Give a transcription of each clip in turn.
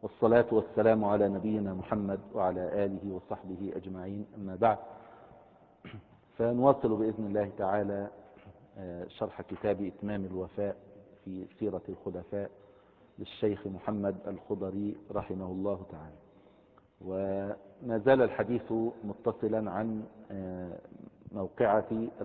والصلاة والسلام على نبينا محمد وعلى آله وصحبه أجمعين، أما بعد. فنواصل بإذن الله تعالى شرح كتاب إتمام الوفاء في سيرة الخلفاء للشيخ محمد الخضري رحمه الله تعالى. وما زال الحديث متصلا عن موقعة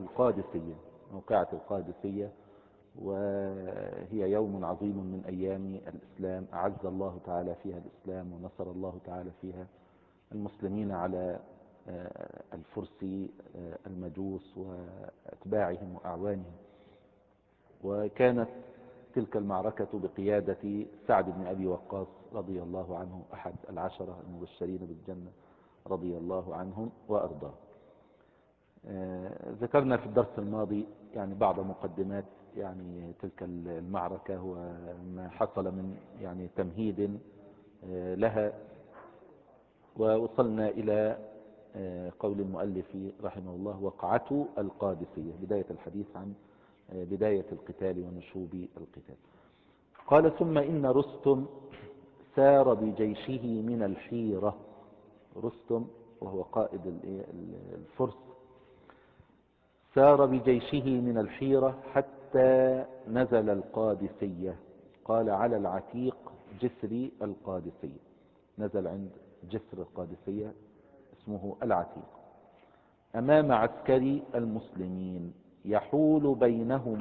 القادسية، وهي يوم عظيم من أيام الإسلام، أعز الله تعالى فيها الإسلام ونصر الله تعالى فيها المسلمين على الفرس المجوس وأتباعهم وأعوانهم. وكانت تلك المعركة بقيادة سعد بن أبي وقاص رضي الله عنه، أحد العشرة المبشرين بالجنة رضي الله عنهم وأرضاه. ذكرنا في الدرس الماضي يعني بعض مقدمات يعني تلك المعركة وما حصل من يعني تمهيد لها، ووصلنا إلى قول المؤلف رحمه الله: وقعة القادسية، بداية الحديث عن بداية القتال ونشوب القتال. قال: ثم إن رستم سار بجيشه من الحيرة. رستم وهو قائد الفرس سار بجيشه من الحيرة حتى نزل القادسية. قال: على العتيق جسر القادسية. نزل عند جسر القادسية اسمه العتيق، أمام عسكري المسلمين يحول بينهم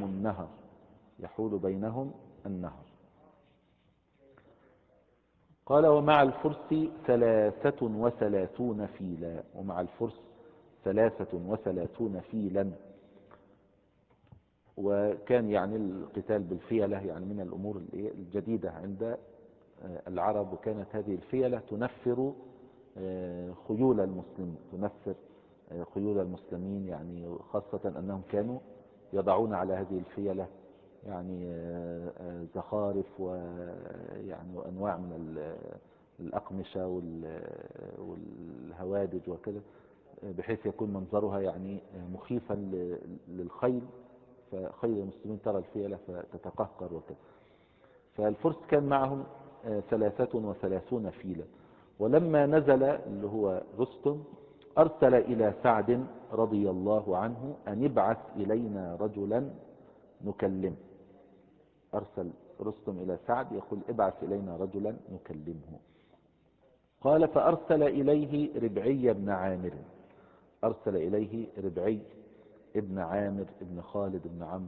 النهر. قال: ومع الفرس 33 فيلا. ومع الفرس 33 فيلا. وكان يعني القتال بالفيلة يعني من الأمور الجديدة عند العرب، وكانت هذه الفيلة تنفر خيول المسلمين، يعني خاصة أنهم كانوا يضعون على هذه الفيلة يعني زخارف ويعني وأنواع من الأقمشة والهوادج وكذا، بحيث يكون منظرها يعني مخيفا للخيل، فخيل المسلمين ترى الفيلة فتتقهقر وكذا. فالفرس كان معهم 33 فيلا. ولما نزل اللي هو رستم أرسل إلى سعد رضي الله عنه أن ابعث إلينا رجلا نكلمه. أرسل رستم إلى سعد يقول: ابعث إلينا رجلا نكلمه. قال: فأرسل إليه ربعي بن عامر. أرسل إليه ربعي ابن عامر ابن خالد بن عمرو،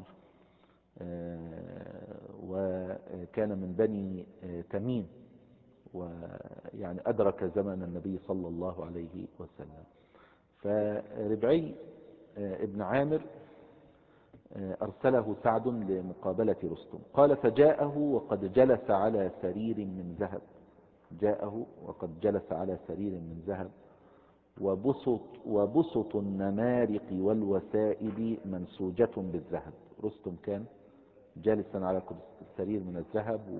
وكان من بني تميم، ويعني أدرك زمن النبي صلى الله عليه وسلم. فربعي ابن عامر أرسله سعد لمقابلة رستم. قال: فجاءه وقد جلس على سرير من ذهب، وبسط النمارق والوسائد منسوجة بالذهب. رستم كان جالسا على السرير من الذهب،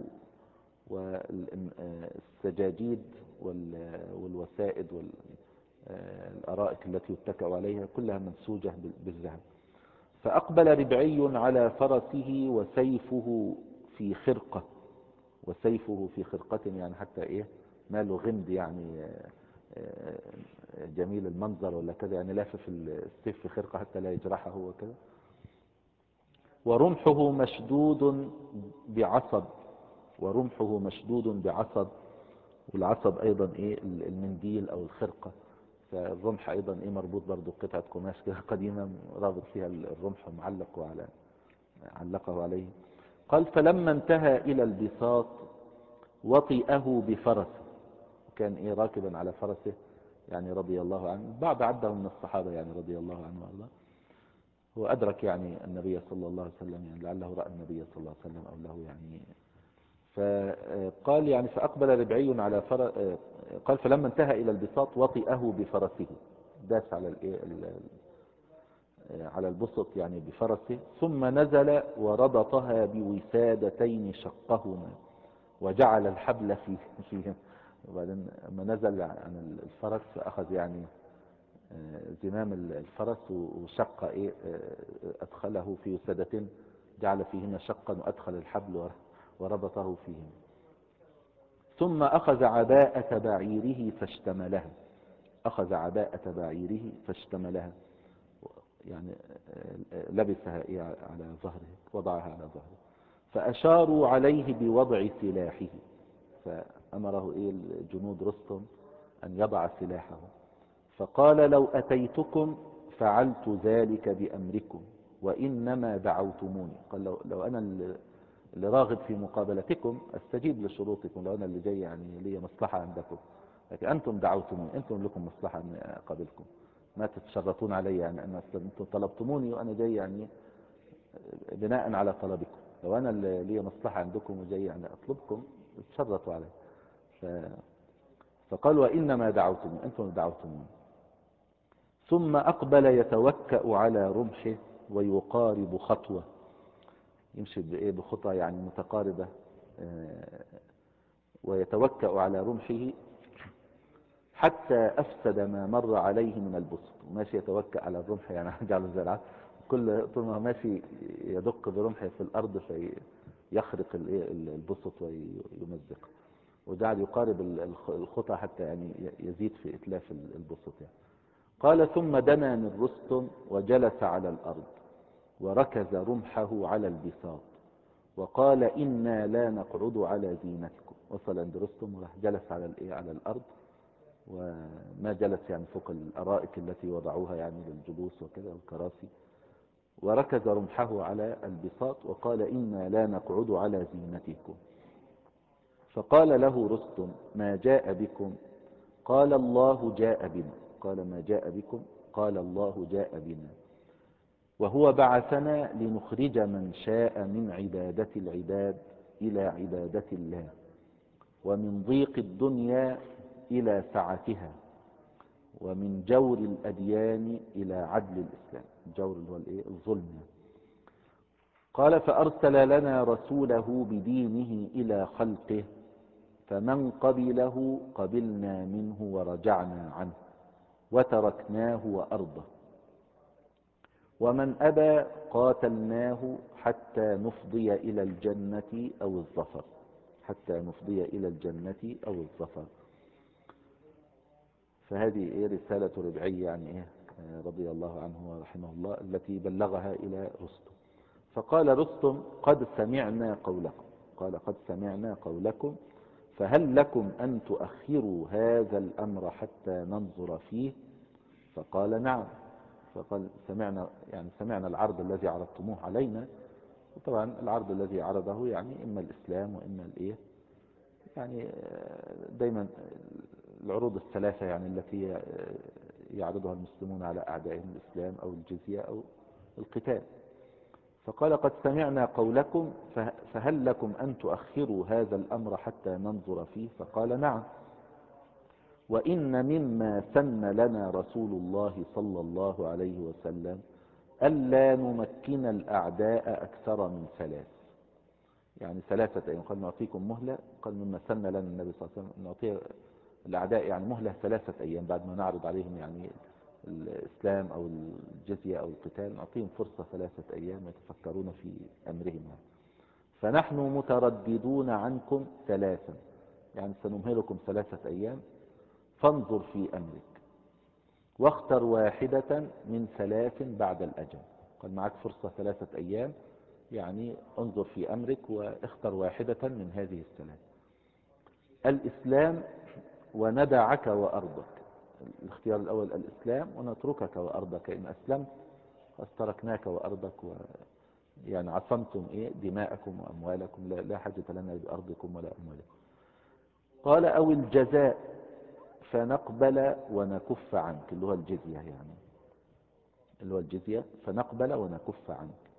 والسجاجيد والوسائد والأرائك التي يتكأ عليها كلها منسوجة بالذهب. فأقبل ربعي على فرسه وسيفه في خرقة، يعني حتى ماله غمد، يعني جميل المنظر ولا كذا، يعني لافف السيف في خرقة حتى لا يجرحه وكذا. ورمحه مشدود بعصب. والعصب أيضا المنديل أو الخرقة. فالرمح أيضا مربوط برضو قطعة قماش كده قديمة رابط فيها الرمح علقه عليه. قال: فلما انتهى إلى البساط وطئه بفرسه. وكان راكبا على فرسه يعني رضي الله عنه. بعض عده من الصحابة يعني رضي الله عنه وارضاه. هو أدرك يعني النبي صلى الله عليه وسلم، يعني لعله رأى النبي صلى الله عليه وسلم أو له يعني. فقال يعني: فأقبل ربعي على قال: فلما انتهى إلى البساط وطئه بفرسه، داس على البسط يعني بفرسه، ثم نزل وربطها بوسادتين شقهما وجعل الحبل فيهم. وبعدين لما نزل عن الفرس فأخذ يعني زمام الفرس وشق أدخله في وسادتين، جعل فيهما شقا وأدخل الحبل وربطه فيهم. ثم أخذ عباءة بعيره فاشتملها. أخذ عباءة بعيره فاشتملها، يعني لبسها على ظهره، وضعها على ظهره. فأشاروا عليه بوضع سلاحه، فأمره الجنود رستم أن يضع سلاحه. فقال لو أتيتكم فعلت ذلك بأمركم وإنما دعوتموني. قال لو أنا اللي راغب في مقابلتكم أستجيب لشروطكم، لو أنا اللي جاي يعني لي مصلحة عندكم، لكن أنتم دعوتموني، أنتم لكم مصلحة أن أقابلكم، ما تتشرطون علي يعني أن أنتم طلبتموني وأنا جاي يعني بناء على طلبكم. لو أنا اللي لي مصلحة عندكم وجاي يعني أطلبكم تشرطوا علي. فقال وإنما دعوتموني، أنتم دعوتموني. ثم أقبل يتوكأ على رمحه ويقارب خطوة، يمشي بخطى يعني متقاربة، ويتوكأ على رمحه حتى أفسد ما مر عليه من البسط. ماشي يتوكأ على الرمح يعني جعله زي العسل، كل طول ما ماشي يدق برمحه في الأرض فيخرق البسط ويمزقه، وجعل يقارب الخطى حتى يعني يزيد في إتلاف البسط يعني. قال ثم دنا من رستم وجلس على الأرض وركز رمحه على البساط وقال إنا لا نقعد على زينتكم. وصل عند رستم وراح جلس على الأرض، وما جلس يعني فوق الأرائك التي وضعوها يعني للجلوس وكذا والكراسي، وركز رمحه على البساط وقال إنا لا نقعد على زينتكم. فقال له رستم ما جاء بكم؟ قال الله جاء بنا. قال ما جاء بكم؟ قال الله جاء بنا، وهو بعثنا لنخرج من شاء من عبادة العباد إلى عبادة الله، ومن ضيق الدنيا إلى سعتها، ومن جور الأديان إلى عدل الإسلام. الجور اللي هو الظلم. قال فأرسل لنا رسوله بدينه إلى خلقه، فمن قبله قبلنا منه ورجعنا عنه وتركناه وأرضه، ومن أبى قاتلناه حتى نفضي إلى الجنة أو الظفر. حتى نفضي إلى الجنة أو الظفر. فهذه رسالة ربعي يعني رضي الله عنه ورحمه الله التي بلغها إلى رستم. فقال رستم قد سمعنا قولكم. قال قد سمعنا قولكم، فهل لكم أن تؤخروا هذا الأمر حتى ننظر فيه؟ فقال نعم. فقال سمعنا العرض الذي عرضتموه علينا. وطبعا العرض الذي عرضه يعني إما الإسلام وإما يعني دايما العروض الثلاثة يعني التي يعرضها المسلمون على أعدائهم، الإسلام أو الجزية أو القتال. فقال قد سمعنا قولكم، فهل لكم أن تؤخروا هذا الأمر حتى ننظر فيه؟ فقال نعم. وإن مما سن لنا رسول الله صلى الله عليه وسلم ألا نمكن الأعداء أكثر من 3، يعني 3 أيام. قال نعطيكم مهلة. قال مما سن لنا النبي صلى الله عليه وسلم نعطي الأعداء يعني مهلة 3 أيام بعد ما نعرض عليهم يعني الإسلام أو الجزية أو القتال، نعطيهم فرصة 3 أيام يتفكرون في أمرهم يعني. فنحن مترددون عنكم 3، يعني سنمهلكم 3 أيام، فانظر في أمرك واختر واحدة من 3 بعد الأجل. قال معك فرصة 3 أيام، يعني انظر في أمرك واختر واحدة من هذه 3: الإسلام وندعك وأرضك. الاختيار الأول الإسلام ونتركك وأرضك، إن أسلمت تركناك وأرضك، يعني عصمتم دماءكم وأموالكم، لا حاجة لنا بأرضكم ولا أموالكم. قال أو الجزاء فنقبل ونكف عنك، اللي هو الجزية يعني، اللي هو الجزية، فنقبل ونكف عنك.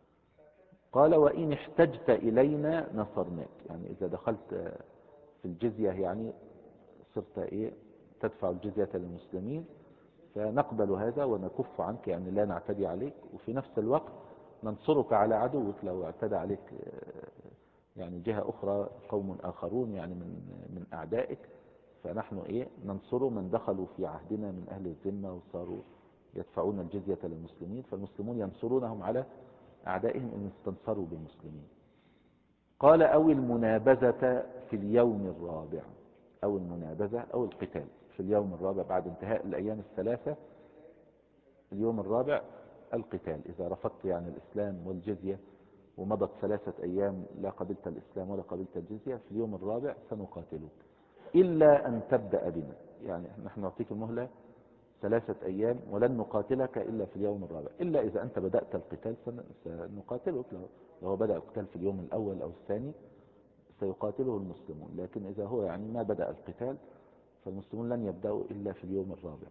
قال وإن احتجت إلينا نصرناك، يعني إذا دخلت في الجزية يعني صرت تدفع الجزية للمسلمين، فنقبل هذا ونكف عنك، يعني لا نعتدي عليك، وفي نفس الوقت ننصرك على عدوك لو اعتدى عليك يعني جهة أخرى، قوم آخرون يعني من أعدائك، فنحن ننصر من دخلوا في عهدنا من أهل الذمة وصاروا يدفعون الجزية للمسلمين، فالمسلمون ينصرونهم على أعدائهم إن استنصروا بالمسلمين. قال أو المنابذة في اليوم الرابع، أو المنابذة أو القتال في اليوم الرابع بعد انتهاء الأيام الثلاثة. اليوم الرابع القتال، إذا رفضت يعني الإسلام والجزية ومضت 3 أيام لا قبلت الإسلام ولا قبلت الجزية، في اليوم الرابع سنقاتلك إلا أن تبدأ بنا، يعني نحن نعطيك المهلة 3 أيام ولن نقاتلك إلا في اليوم الرابع، إلا إذا أنت بدأت القتال سنقاتلك. لو بدأ القتال في اليوم الأول أو الثاني سيقاتله المسلمون، لكن إذا هو يعني ما بدأ القتال فالمسلمون لن يبدأوا إلا في اليوم الرابع.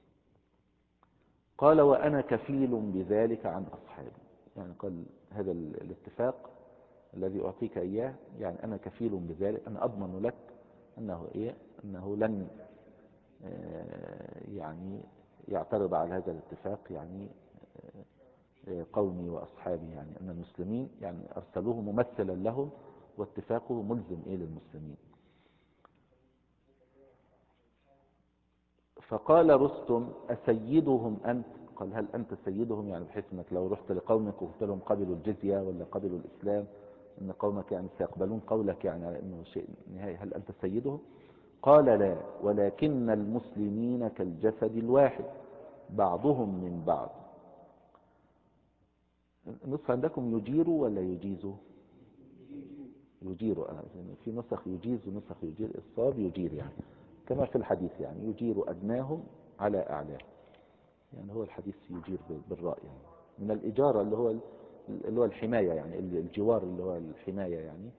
قال وأنا كفيل بذلك عن أصحابي، يعني قال هذا الاتفاق الذي أعطيك إياه، يعني أنا كفيل بذلك، أنا أضمن لك أنه لن يعني يعترض على هذا الاتفاق، يعني قومي وأصحابي، يعني أن المسلمين يعني أرسلوه ممثلا لهم واتفاقه ملزم للمسلمين. فقال رستم أسيدهم أنت؟ قال هل أنت سيدهم، يعني بحيث أنك لو رحت لقومك وقلت لهم قبلوا الجزية ولا قبلوا الإسلام أن قومك يعني سيقبلون قولك يعني على أنه شيء نهائي، هل أنت سيدهم؟ قال لا، ولكن المسلمين كالجسد الواحد بعضهم من بعض. النسخة عندكم يجير ولا يجيز؟ يجير. يعني في نسخ يجيز ونسخ يجير، الصواب يجير، يعني كما في الحديث يعني يجير أدناهم على أعلاه، يعني هو الحديث يجير بالرأي، يعني من الإجارة اللي هو الحماية، يعني الجوار اللي هو الحماية، يعني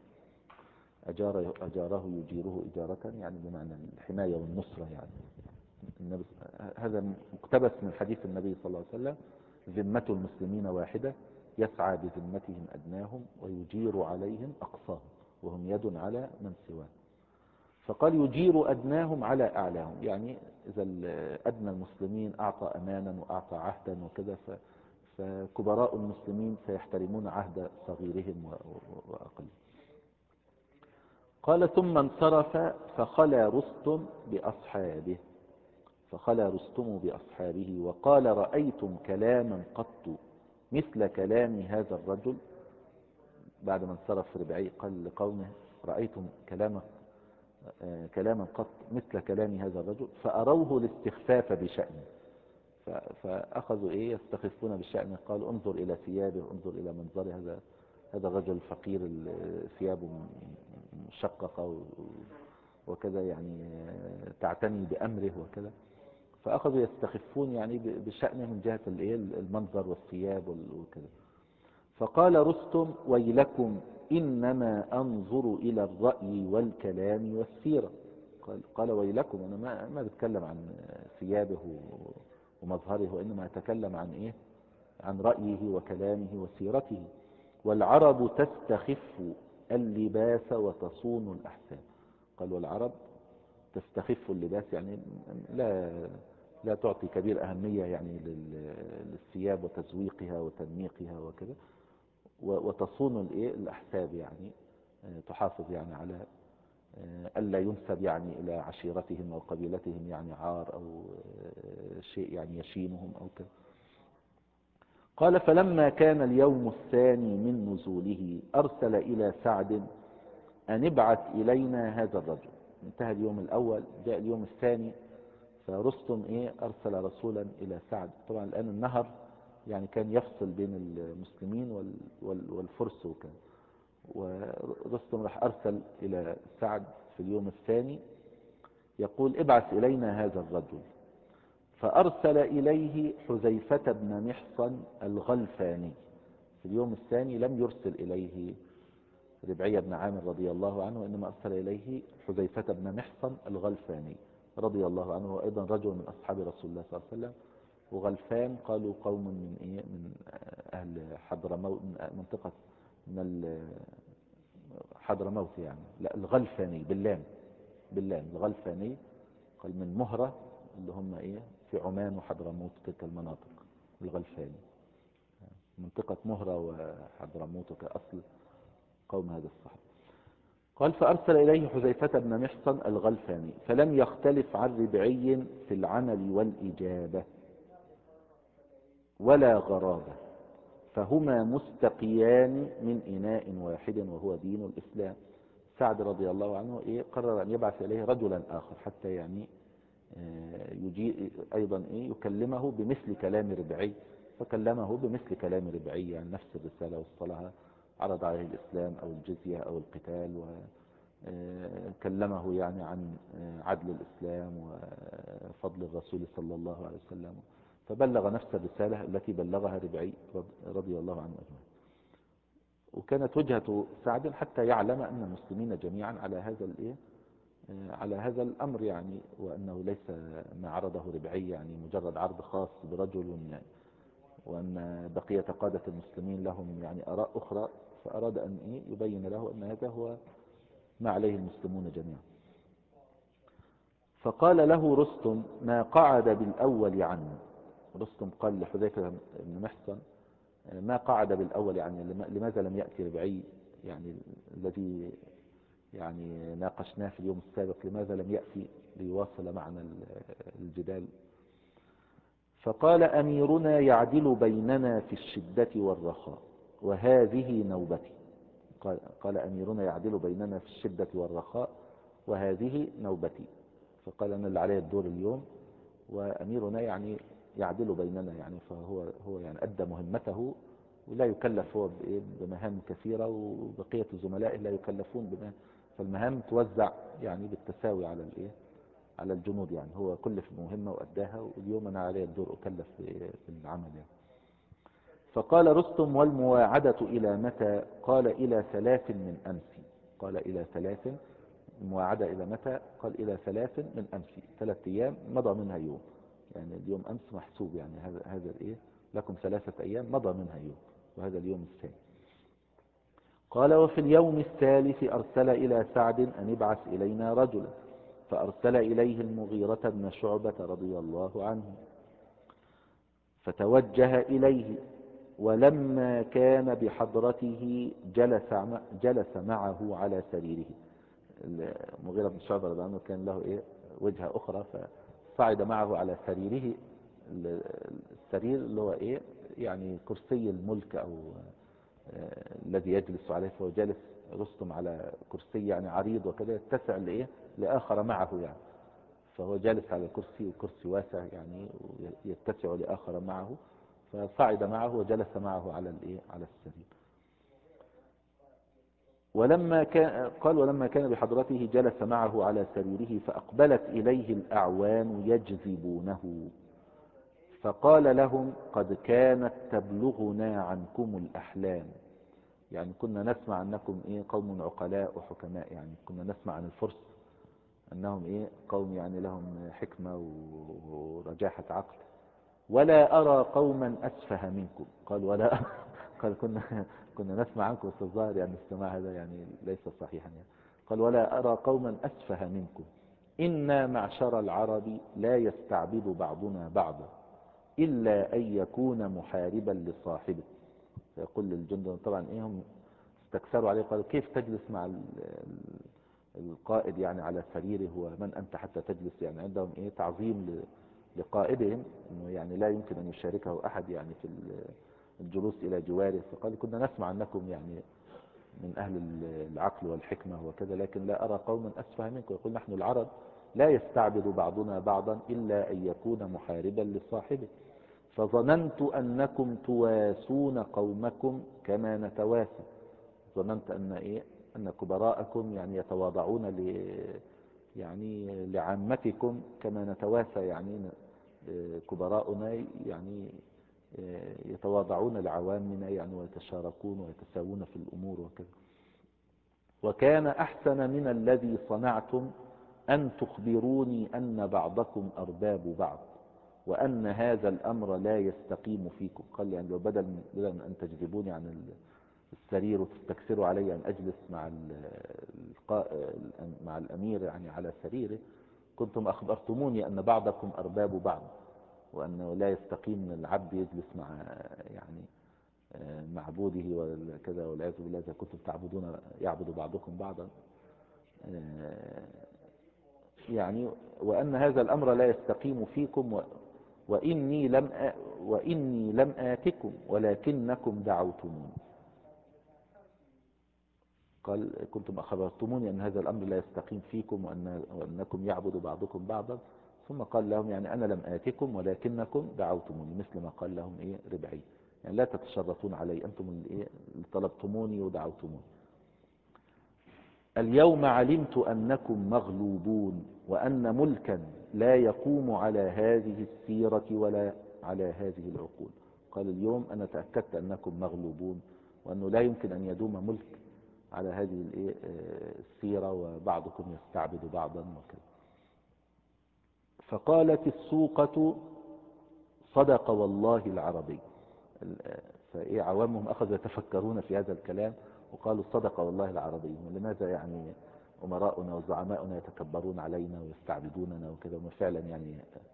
أجاره يجيره إجارة، يعني بمعنى الحماية والنصرة. يعني النبي هذا مقتبس من حديث النبي صلى الله عليه وسلم: ذمة المسلمين واحدة يسعى بذمتهم أدناهم ويجير عليهم أقصاهم وهم يد على من سواه. فقال يجير أدناهم على أعلاهم، يعني إذا أدنى المسلمين أعطى أمانا وأعطى عهدا وكذا فكبراء المسلمين سيحترمون عهد صغيرهم وأقل. قال ثم انصرف فخلى رستم بأصحابه، فخلى رستم بأصحابه وقال رأيتم كلاما قط مثل كلام هذا الرجل. بعد ما انصرف ربعي قال لقومه رأيتم كلاما قط مثل كلام هذا الرجل، فأروه الاستخفاف بشأنه، فأخذوا يستخفون بالشأن. قالوا انظر إلى ثيابه، انظر إلى منظره، هذا الرجل الفقير ثيابه مشققة وكذا، يعني تعتني بأمره وكذا. فأخذوا يستخفون يعني بشأنه من جهة المنظر والثياب وكذا. فقال رستم ويلكم إنما أنظر إلى الرأي والكلام والسيرة. قال ويلكم، أنا ما بتكلم عن ثيابه ومظهره، وإنما أتكلم عن رأيه وكلامه وسيرته. والعرب تستخف اللباس وتصون الأحساب. قال والعرب تستخف اللباس، يعني لا تعطي كبير أهمية يعني للثياب وتزويقها وتنميقها وكذا، وتصون الأحساب، يعني تحافظ يعني على ألا ينسب يعني إلى عشيرتهم أو قبيلتهم يعني عار أو شيء يعني يشينهم أو كذا. قال فلما كان اليوم الثاني من نزوله أرسل إلى سعد أن ابعث إلينا هذا الرجل. انتهى اليوم الأول، جاء اليوم الثاني، فرستم أرسل رسولا إلى سعد. طبعا الآن النهر يعني كان يفصل بين المسلمين والفرس وكان، ورستم راح أرسل إلى سعد في اليوم الثاني يقول ابعث إلينا هذا الرجل. فأرسل إليه حذيفة بن محصن الغلفاني. في اليوم الثاني لم يرسل إليه ربعي بن عامر رضي الله عنه، وإنما أرسل إليه حذيفة بن محصن الغلفاني رضي الله عنه، وأيضا رجل من أصحاب رسول الله صلى الله عليه وسلم. وغلفان قالوا قوم من أهل حضرموت، من منطقة من حضرموت، يعني لا الغلفاني باللام الغلفاني. قال من مهرة اللي هم في عمان وحضرموت تلك المناطق، الغلفاني منطقة مهرة وحضرموت كأصل قوم هذا الصحابة. قال فأرسل إليه حذيفة بن محصن الغلفاني فلم يختلف عن ربعي في العمل والإجابة ولا غرابة، فهما مستقيان من إناء واحد وهو دين الإسلام. سعد رضي الله عنه قرر أن يبعث إليه رجلا آخر حتى يعني يجي أيضا يكلمه بمثل كلام ربعي، فكلمه بمثل كلام ربعي يعني نفس الرسالة وصلها، عرض عليه الإسلام أو الجزية أو القتال، وكلمه يعني عن عدل الإسلام وفضل الرسول صلى الله عليه وسلم، فبلغ نفس الرسالة التي بلغها ربعي رضي الله عنه أجمعين. وكانت وجهة سعد حتى يعلم أن المسلمين جميعا على هذا على هذا الأمر يعني، وأنه ليس ما عرضه ربعي يعني مجرد عرض خاص برجل يعني، وأن بقية قادة المسلمين لهم يعني آراء أخرى، فأراد أن يبين له أن هذا هو ما عليه المسلمون جميعا. فقال له رستم: ما قعد بالأول عني. رستم قال لحذيفة بن محصن: ما قعد بالأول يعني لماذا لم يأتي ربعي يعني الذي يعني ناقشناه في اليوم السابق، لماذا لم يأتي ليواصل معنا الجدال؟ فقال: أميرنا يعدل بيننا في الشدة والرخاء وهذه نوبتي. قال أميرنا يعدل بيننا في الشدة والرخاء وهذه نوبتي. فقال: أنا اللي علي الدور اليوم، وأميرنا يعني يعدل بيننا يعني، فهو يعني أدى مهمته ولا يكلف هو بمهام كثيرة، وبقية الزملاء لا يكلفون بمهام، فالمهام توزع يعني بالتساوي على الجنود يعني، هو كلف بمهمة وأداها، واليوم أنا علي الدور أكلف بالعمل يعني. فقال رستم: والمواعدة إلى متى؟ قال: إلى 3 من أمس. قال: إلى 3. المواعدة إلى متى؟ قال: إلى 3 من أمس، 3 أيام مضى منها يوم، يعني اليوم أمس محسوب يعني هذا لكم 3 أيام مضى منها يوم، وهذا اليوم الثاني. قال: وفي اليوم الثالث أرسل إلى سعد أن ابعث إلينا رجلا، فأرسل إليه المغيرة بن شعبة رضي الله عنه، فتوجه إليه، ولما كان بحضرته جلس معه على سريره. المغيرة بن شعبة رضي الله عنه كان له وجهة أخرى، فصعد معه على سريره، السرير اللي هو يعني كرسي الملك أو الذي يجلس عليه، فهو جالس رستم على كرسي يعني عريض وكذا يتسع لآخر معه يعني، فهو جالس على كرسي، وكرسي واسع يعني يتسع لآخر معه، فصعد معه وجلس معه على السرير. ولما كان بحضرته جلس معه على سريره، فأقبلت إليه الأعوان يجذبونه، فقال لهم: قد كانت تبلغنا عنكم الأحلام، يعني كنا نسمع أنكم قوم عقلاء وحكماء، يعني كنا نسمع عن الفرس أنهم قوم يعني لهم حكمة ورجاحة عقل، ولا أرى قوما أسفه منكم. قال: ولا قال: كنا نسمع عنكم، بس الظاهر يعني السماع هذا يعني ليس صحيحا يعني. قال: ولا أرى قوما أسفه منكم، إنا معشر العرب لا يستعبد بعضنا بعضا إلا أن يكون محاربا لصاحبه. فيقول للجند طبعا هم استكثروا عليه، قالوا: كيف تجلس مع القائد يعني على سريره، ومن أنت حتى تجلس؟ يعني عندهم تعظيم لقائدهم، انه يعني لا يمكن ان يشاركه احد يعني في الجلوس الى جواره. فقال: كنا نسمع انكم يعني من اهل العقل والحكمة وكذا، لكن لا ارى قوما اسفه منكم. يقول: نحن العرب لا يستعبد بعضنا بعضا الا ان يكون محاربا لصاحبه، فظننت انكم تواسون قومكم كما نتواسى. ظننت ان كبراءكم يعني يتواضعون يعني لعامتكم كما نتواسى، يعني كبراؤنا يعني يتواضعون لعوامنا يعني، ويتشاركون ويتساوون في الأمور وكذا. وكان أحسن من الذي صنعتم أن تخبروني أن بعضكم أرباب بعض، وأن هذا الأمر لا يستقيم فيكم. قال يعني لو بدل من أن تجذبوني عن السرير وتستكثروا علي أن أجلس مع الأمير يعني على سريره، كنتم أخبرتموني أن بعضكم أرباب بعض، وأنه لا يستقيم من العبد يجلس مع يعني معبوده وكذا، والعياذ بالله إذا كنتم يعبد بعضكم بعضا يعني، وأن هذا الأمر لا يستقيم فيكم، وإني لم آتكم ولكنكم دعوتموني. قال كنتم أخبرتموني أن هذا الأمر لا يستقيم فيكم وأنكم يعبد بعضكم بعضا. ثم قال لهم يعني أنا لم آتكم ولكنكم دعوتموني، مثل ما قال لهم ربعي، يعني لا تتشرطون علي، أنتم اللي طلبتموني ودعوتموني. اليوم علمت أنكم مغلوبون وأن ملكا لا يقوم على هذه السيرة ولا على هذه العقول. قال اليوم أنا تأكدت أنكم مغلوبون، وأنه لا يمكن أن يدوم ملك على هذه السيرة، وبعضكم يستعبد بعضا وكذا. فقالت السوقة صدق والله العربي. عوامهم أخذوا يتفكرون في هذا الكلام وقالوا صدق والله العربي، ولماذا يعني أمراؤنا وزعماؤنا يتكبرون علينا ويستعبدوننا وكذا، وما فعلا يعني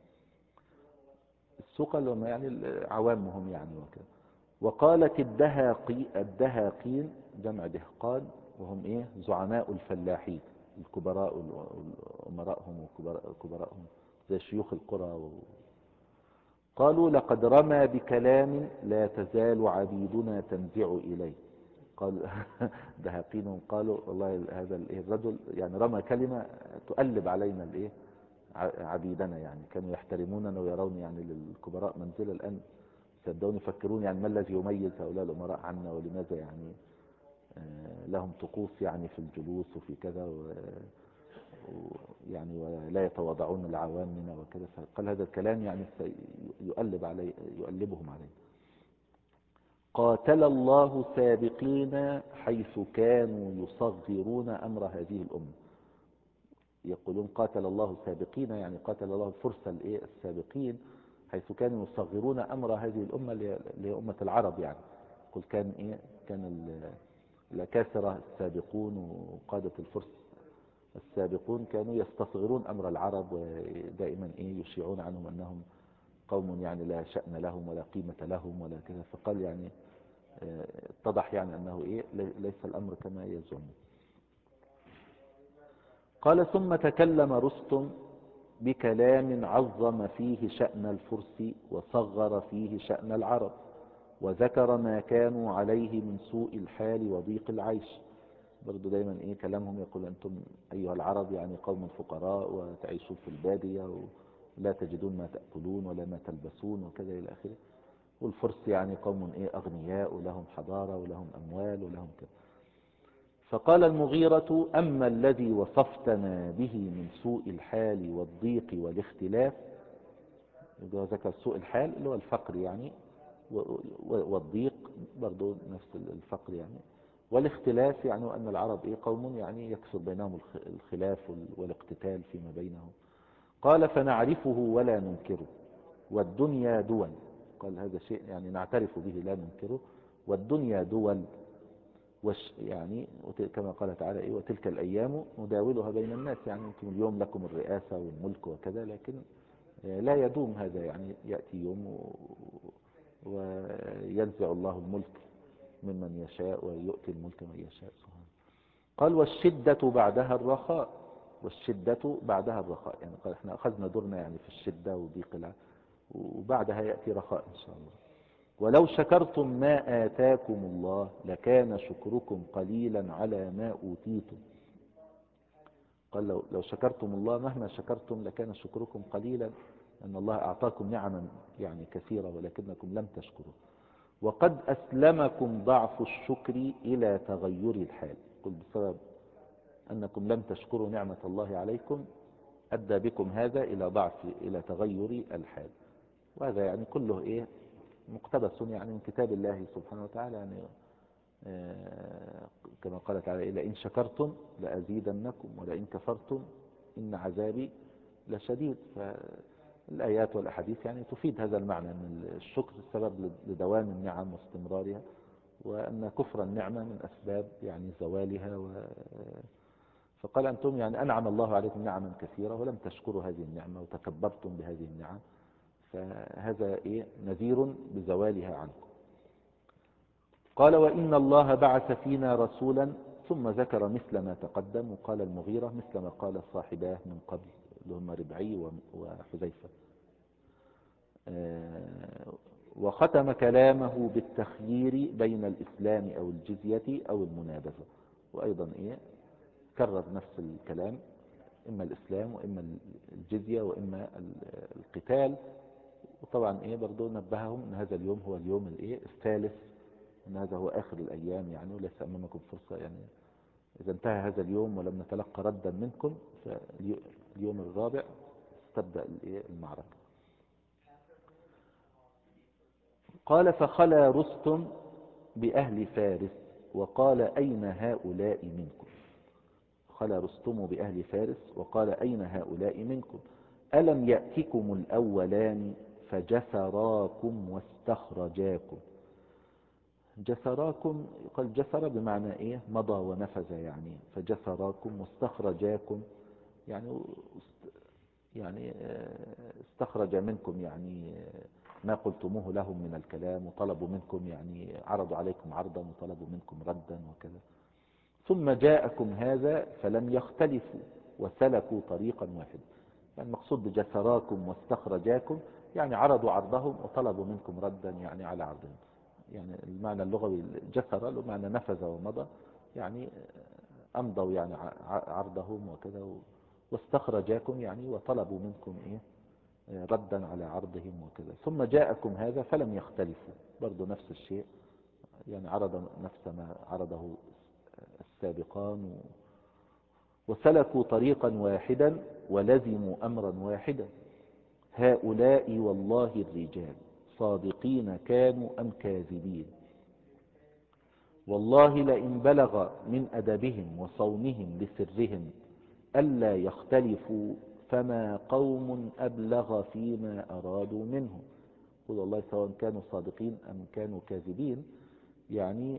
السوقة لهم يعني عوامهم يعني وكذا. وقالت الدهاقين جمع دهقان، وهم زعماء الفلاحين الكبراء أمراءهم وكبراءهم زي شيوخ القرى. قالوا لقد رمى بكلام لا تزال عبيدنا تنزع إليه. قال دهاقينهم قالوا والله هذا الرجل يعني رمى كلمة تؤلب علينا عبيدنا، يعني كانوا يحترموننا ويرون يعني للكبراء منزلة. الآن صدقوني يفكرون يعني ما الذي يميز هؤلاء الأمراء عنا، ولماذا يعني لهم طقوس يعني في الجلوس وفي كذا يعني ولا يتواضعون لعوامنا وكذا. فقال هذا الكلام يعني يؤلبهم عليه. قاتل الله سابقين حيث كانوا يصغرون أمر هذه الأمة. يقولون قاتل الله سابقين يعني قاتل الله الفرس السابقين حيث كانوا يصغرون أمر هذه الأمة اللي هي أمة العرب. يعني قل كان الأكاسرة السابقون وقادة الفرس السابقون كانوا يستصغرون أمر العرب، ودائما يشيعون عنهم أنهم قوم يعني لا شأن لهم ولا قيمة لهم ولا كذا. فقال يعني اتضح يعني أنه ليس الأمر كما يزعم. قال ثم تكلم رستم بكلام عظم فيه شأن الفرس وصغر فيه شأن العرب، وذكر ما كانوا عليه من سوء الحال وضيق العيش. برضو دايما كلامهم يقول أنتم أيها العرب يعني قوم فقراء وتعيشون في البادية ولا تجدون ما تأكلون ولا ما تلبسون وكذا إلى آخره، والفرس يعني قوم أغنياء ولهم حضارة ولهم أموال ولهم كذا. فقال المغيرة أما الذي وصفتنا به من سوء الحال والضيق والاختلاف، ذكر سوء الحال اللي هو الفقر يعني، والضيق برضو نفس الفقر يعني، والاختلاف يعني أن العرب قوم يعني يكثر بينهم الخلاف والاقتتال فيما بينهم. قال فنعرفه ولا ننكره والدنيا دول. قال هذا شيء يعني نعترف به لا ننكره، والدنيا دول يعني كما قال تعالى وتلك الأيام نداولها بين الناس. يعني يمكن اليوم لكم الرئاسة والملك وكذا، لكن لا يدوم هذا، يعني يأتي يوم وينزع الله الملك ممن يشاء ويؤتي الملك من يشاء سبحانه. قال والشدة بعدها الرخاء. والشدة بعدها الرخاء يعني قال احنا أخذنا دورنا يعني في الشدة وضيق وبعدها يأتي رخاء إن شاء الله. ولو شكرتم ما آتاكم الله لكان شكركم قليلا على ما أوتيتم. قال لو شكرتم الله مهما شكرتم لكان شكركم قليلا، أن الله أعطاكم نعما يعني كثيرة ولكنكم لم تشكروا. وقد أسلمكم ضعف الشكر إلى تغير الحال. قل بسبب أنكم لم تشكروا نعمة الله عليكم أدى بكم هذا إلى تغير الحال. وهذا يعني كله مقتبس يعني من كتاب الله سبحانه وتعالى. يعني كما قال تعالى لئن شكرتم لأزيدنكم ولئن كفرتم إن عذابي لشديد. فالآيات والأحاديث يعني تفيد هذا المعنى أن الشكر سبب لدوام النعم واستمرارها، وأن كفر النعمة من أسباب يعني زوالها. فقال أنتم يعني أنعم الله عليكم نعما كثيرة ولم تشكروا هذه النعمة وتكبرتم بهذه النعم، فهذا نذير بزوالها عنكم. قال وإن الله بعث فينا رسولا، ثم ذكر مثل ما تقدم. وقال المغيرة مثل ما قال صاحباه من قبل اللي هم ربعي وحذيفة. وختم كلامه بالتخيير بين الإسلام أو الجزية أو المنابذة. وأيضا كرر نفس الكلام، إما الإسلام وإما الجزية وإما القتال. وطبعا برضو نبههم أن هذا اليوم هو اليوم الثالث، أن هذا هو آخر الأيام يعني، وليس أمامكم فرصة يعني. إذا انتهى هذا اليوم ولم نتلقى ردا منكم، فاليوم الرابع تبدأ المعركة. قال فخلى رستم بأهل فارس وقال أين هؤلاء منكم. خلى رستم بأهل فارس وقال أين هؤلاء منكم ألم يأتكم الأولان فجسراكم واستخرجاكم. جسراكم قال جسر بمعنى مضى ونفذ يعني، فجسراكم واستخرجاكم يعني استخرج منكم يعني ما قلتموه لهم من الكلام، وطلبوا منكم يعني عرضوا عليكم عرضا وطلبوا منكم ردا وكذا. ثم جاءكم هذا فلم يختلفوا وسلكوا طريقا واحدا. يعني المقصود بجسراكم واستخرجاكم يعني عرضوا عرضهم وطلبوا منكم ردا يعني على عرضهم. يعني المعنى اللغوي جسر له معنى نفذ ومضى، يعني أمضوا يعني عرضهم وكذا، واستخرجاكم يعني وطلبوا منكم ردا على عرضهم وكذا. ثم جاءكم هذا فلم يختلفوا، برضو نفس الشيء يعني عرض نفس ما عرضه السابقان، وسلكوا طريقا واحدا ولزموا أمرا واحدا. هؤلاء والله الرجال صادقين كانوا أم كاذبين، والله لئن بلغ من أدبهم وصونهم لسرهم ألا يختلفوا فما قوم أبلغ فيما أرادوا منهم. قل والله سواء كانوا صادقين أم كانوا كاذبين، يعني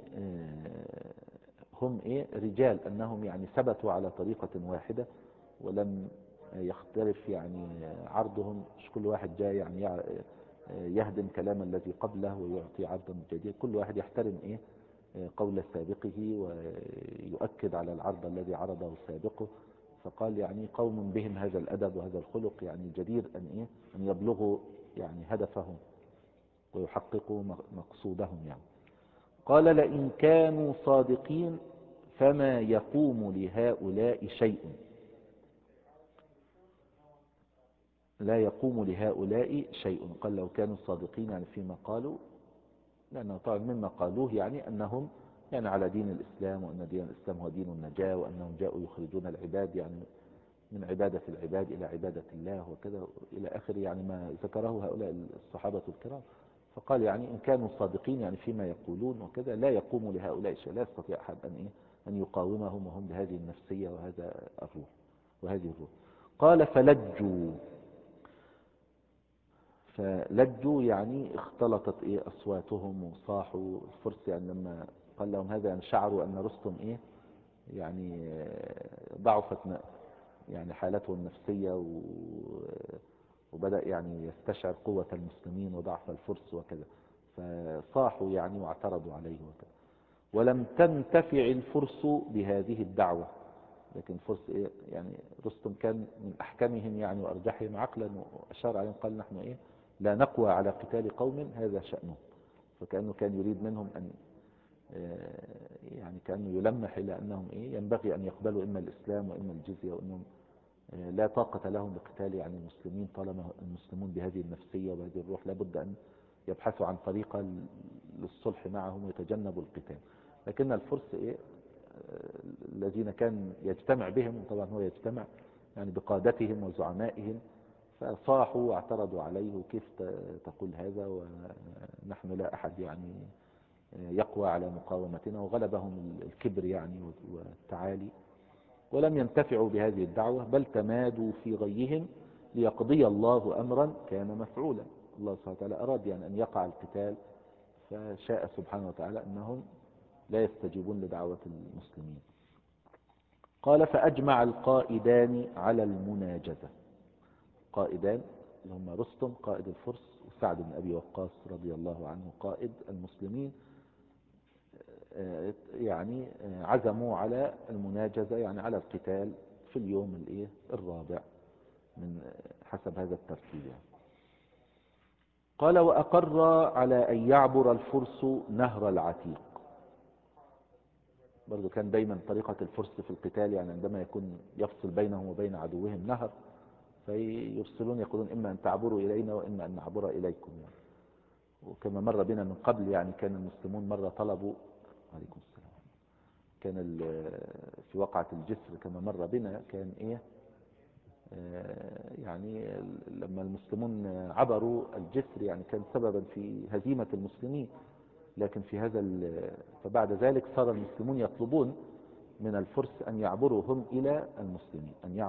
هم رجال، أنهم يعني ثبتوا على طريقة واحدة ولم يختلف يعني عرضهم. مش كل واحد جاء يعني يهدم كلام الذي قبله ويعطي عرضا جديدا، كل واحد يحترم قول سابقه ويؤكد على العرض الذي عرضه سابقه. فقال يعني قوم بهم هذا الأدب وهذا الخلق يعني جدير أن يبلغوا يعني هدفهم ويحققوا مقصودهم يعني. قال لئن كانوا صادقين فما يقوم لهؤلاء شيء، لا يقوم لهؤلاء شيء. قال لو كانوا صادقين يعني فيما قالوا، لأنه طبعا مما قالوه يعني أنهم يعني على دين الإسلام، وأن دين الإسلام هو دين النجاة، وأنهم جاءوا يخرجون العباد يعني من عبادة العباد إلى عبادة الله وكذا إلى آخر يعني ما ذكره هؤلاء الصحابة الكرام. فقال يعني إن كانوا صادقين يعني فيما يقولون وكذا لا يقوم لهؤلاء شيء، لا يستطيع أحد أن يقاومهم وهم بهذه النفسية وهذا الروح وهذه الروح. قال فلجوا يعني اختلطت أصواتهم وصاحوا. الفرس يعني لما قال لهم هذا يعني شعروا أن رستم يعني ضعفت يعني حالته النفسية، وبدأ يعني يستشعر قوة المسلمين وضعف الفرس وكذا، فصاحوا يعني واعترضوا عليه وكذا. ولم تنتفع الفرس بهذه الدعوة. لكن الفرس يعني رستم كان من أحكمهم يعني وأرجحهم عقلا، وأشار عليهم قال نحن لا نقوى على قتال قوم هذا شأنه. فكأنه كان يريد منهم أن يعني كأنه يلمح إلى أنهم ينبغي أن يقبلوا إما الإسلام وإما الجزية، وأنهم لا طاقة لهم بقتال يعني المسلمين طالما المسلمون بهذه النفسية وبهذه الروح، لابد أن يبحثوا عن طريقة للصلح معهم ويتجنبوا القتال. لكن الفرس الذين كان يجتمع بهم، وطبعا هو يجتمع يعني بقادتهم وزعمائهم، فصاحوا واعترضوا عليه كيف تقول هذا ونحن لا أحد يعني يقوى على مقاومتنا، وغلبهم الكبر يعني والتعالي. ولم ينتفعوا بهذه الدعوة بل تمادوا في غيهم ليقضي الله أمرا كان مفعولا. الله سبحانه وتعالى أراد يعني أن يقع القتال، فشاء سبحانه وتعالى أنهم لا يستجيبون لدعوة المسلمين. قال فأجمع القائدان على المناجزة. قائدان اللي هم رستم قائد الفرس وسعد بن أبي وقاص رضي الله عنه قائد المسلمين، يعني عزموا على المناجزة يعني على القتال في اليوم الرابع من حسب هذا الترتيب يعني. قال وأقر على أن يعبر الفرس نهر العتيق. برضو كان دايما طريقة الفرس في القتال يعني عندما يكون يفصل بينهم وبين عدوهم نهر فيرسلون يقولون إما أن تعبروا إلينا وإما أن نعبر إليكم يعني. وكما مر بنا من قبل يعني كان المسلمون مرة طلبوا عليكم السلام كان في وقعة الجسر كما مر بنا كان إيه يعني لما المسلمون عبروا الجسر يعني كان سببا في هزيمة المسلمين. لكن في فبعد ذلك صار المسلمون يطلبون من الفرس أن يعبروا هم إلى المسلمين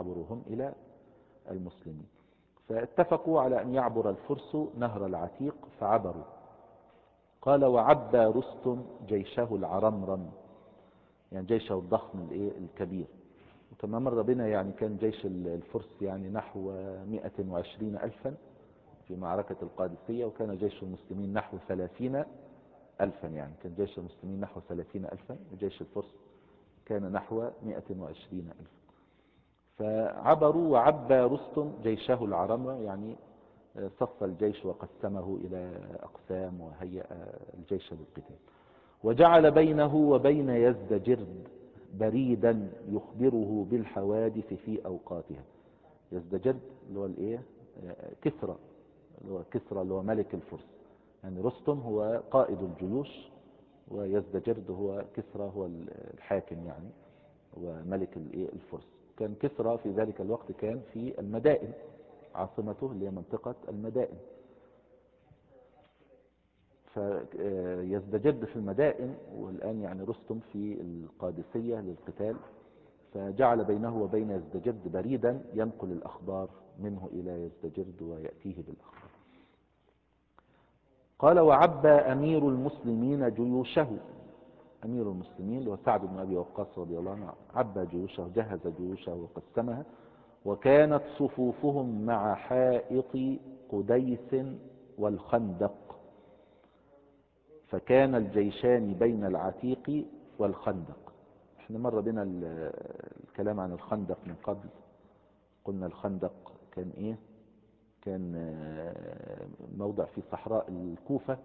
فاتفقوا على أن يعبر الفرس نهر العتيق فعبروا. قال وعبى رستم جيشه العرمرم يعني جيشه الضخم الكبير. وكما مر بنا يعني كان جيش الفرس يعني نحو 120 ألفا في معركة القادسية وكان جيش المسلمين نحو 30 ألفا يعني كان جيش المسلمين نحو 30 ألفا وجيش الفرس كان نحو 120 ألفا. فعبروا وعبى رستم جيشه العرمرم يعني صف الجيش وقسمه إلى أقسام وهيأ الجيش للقتال. وجعل بينه وبين يزدجرد بريدا يخبره بالحوادث في أوقاتها. يزدجرد اللي هو الايه كسرى اللي هو ملك الفرس يعني رستم هو قائد الجيوش ويزدجرد هو كسرى هو الحاكم يعني وملك الفرس. كان كسرى في ذلك الوقت كان في المدائن عاصمته اللي هي منطقة المدائن فيزدجرد في المدائن والآن يعني رستم في القادسية للقتال. فجعل بينه وبين يزدجرد بريدا ينقل الأخبار منه إلى يزدجرد ويأتيه بالأخبار. قال وعبى أمير المسلمين جيوشه. أمير المسلمين اللي هو سعد بن أبي وقاص رضي الله عنه عبى جيوشه جهز جيوشه وقسمها. وكانت صفوفهم مع حائط قديس والخندق فكان الجيشان بين العتيق والخندق. احنا مر بنا الكلام عن الخندق من قبل. قلنا الخندق كان ايه كان موضع في صحراء الكوفة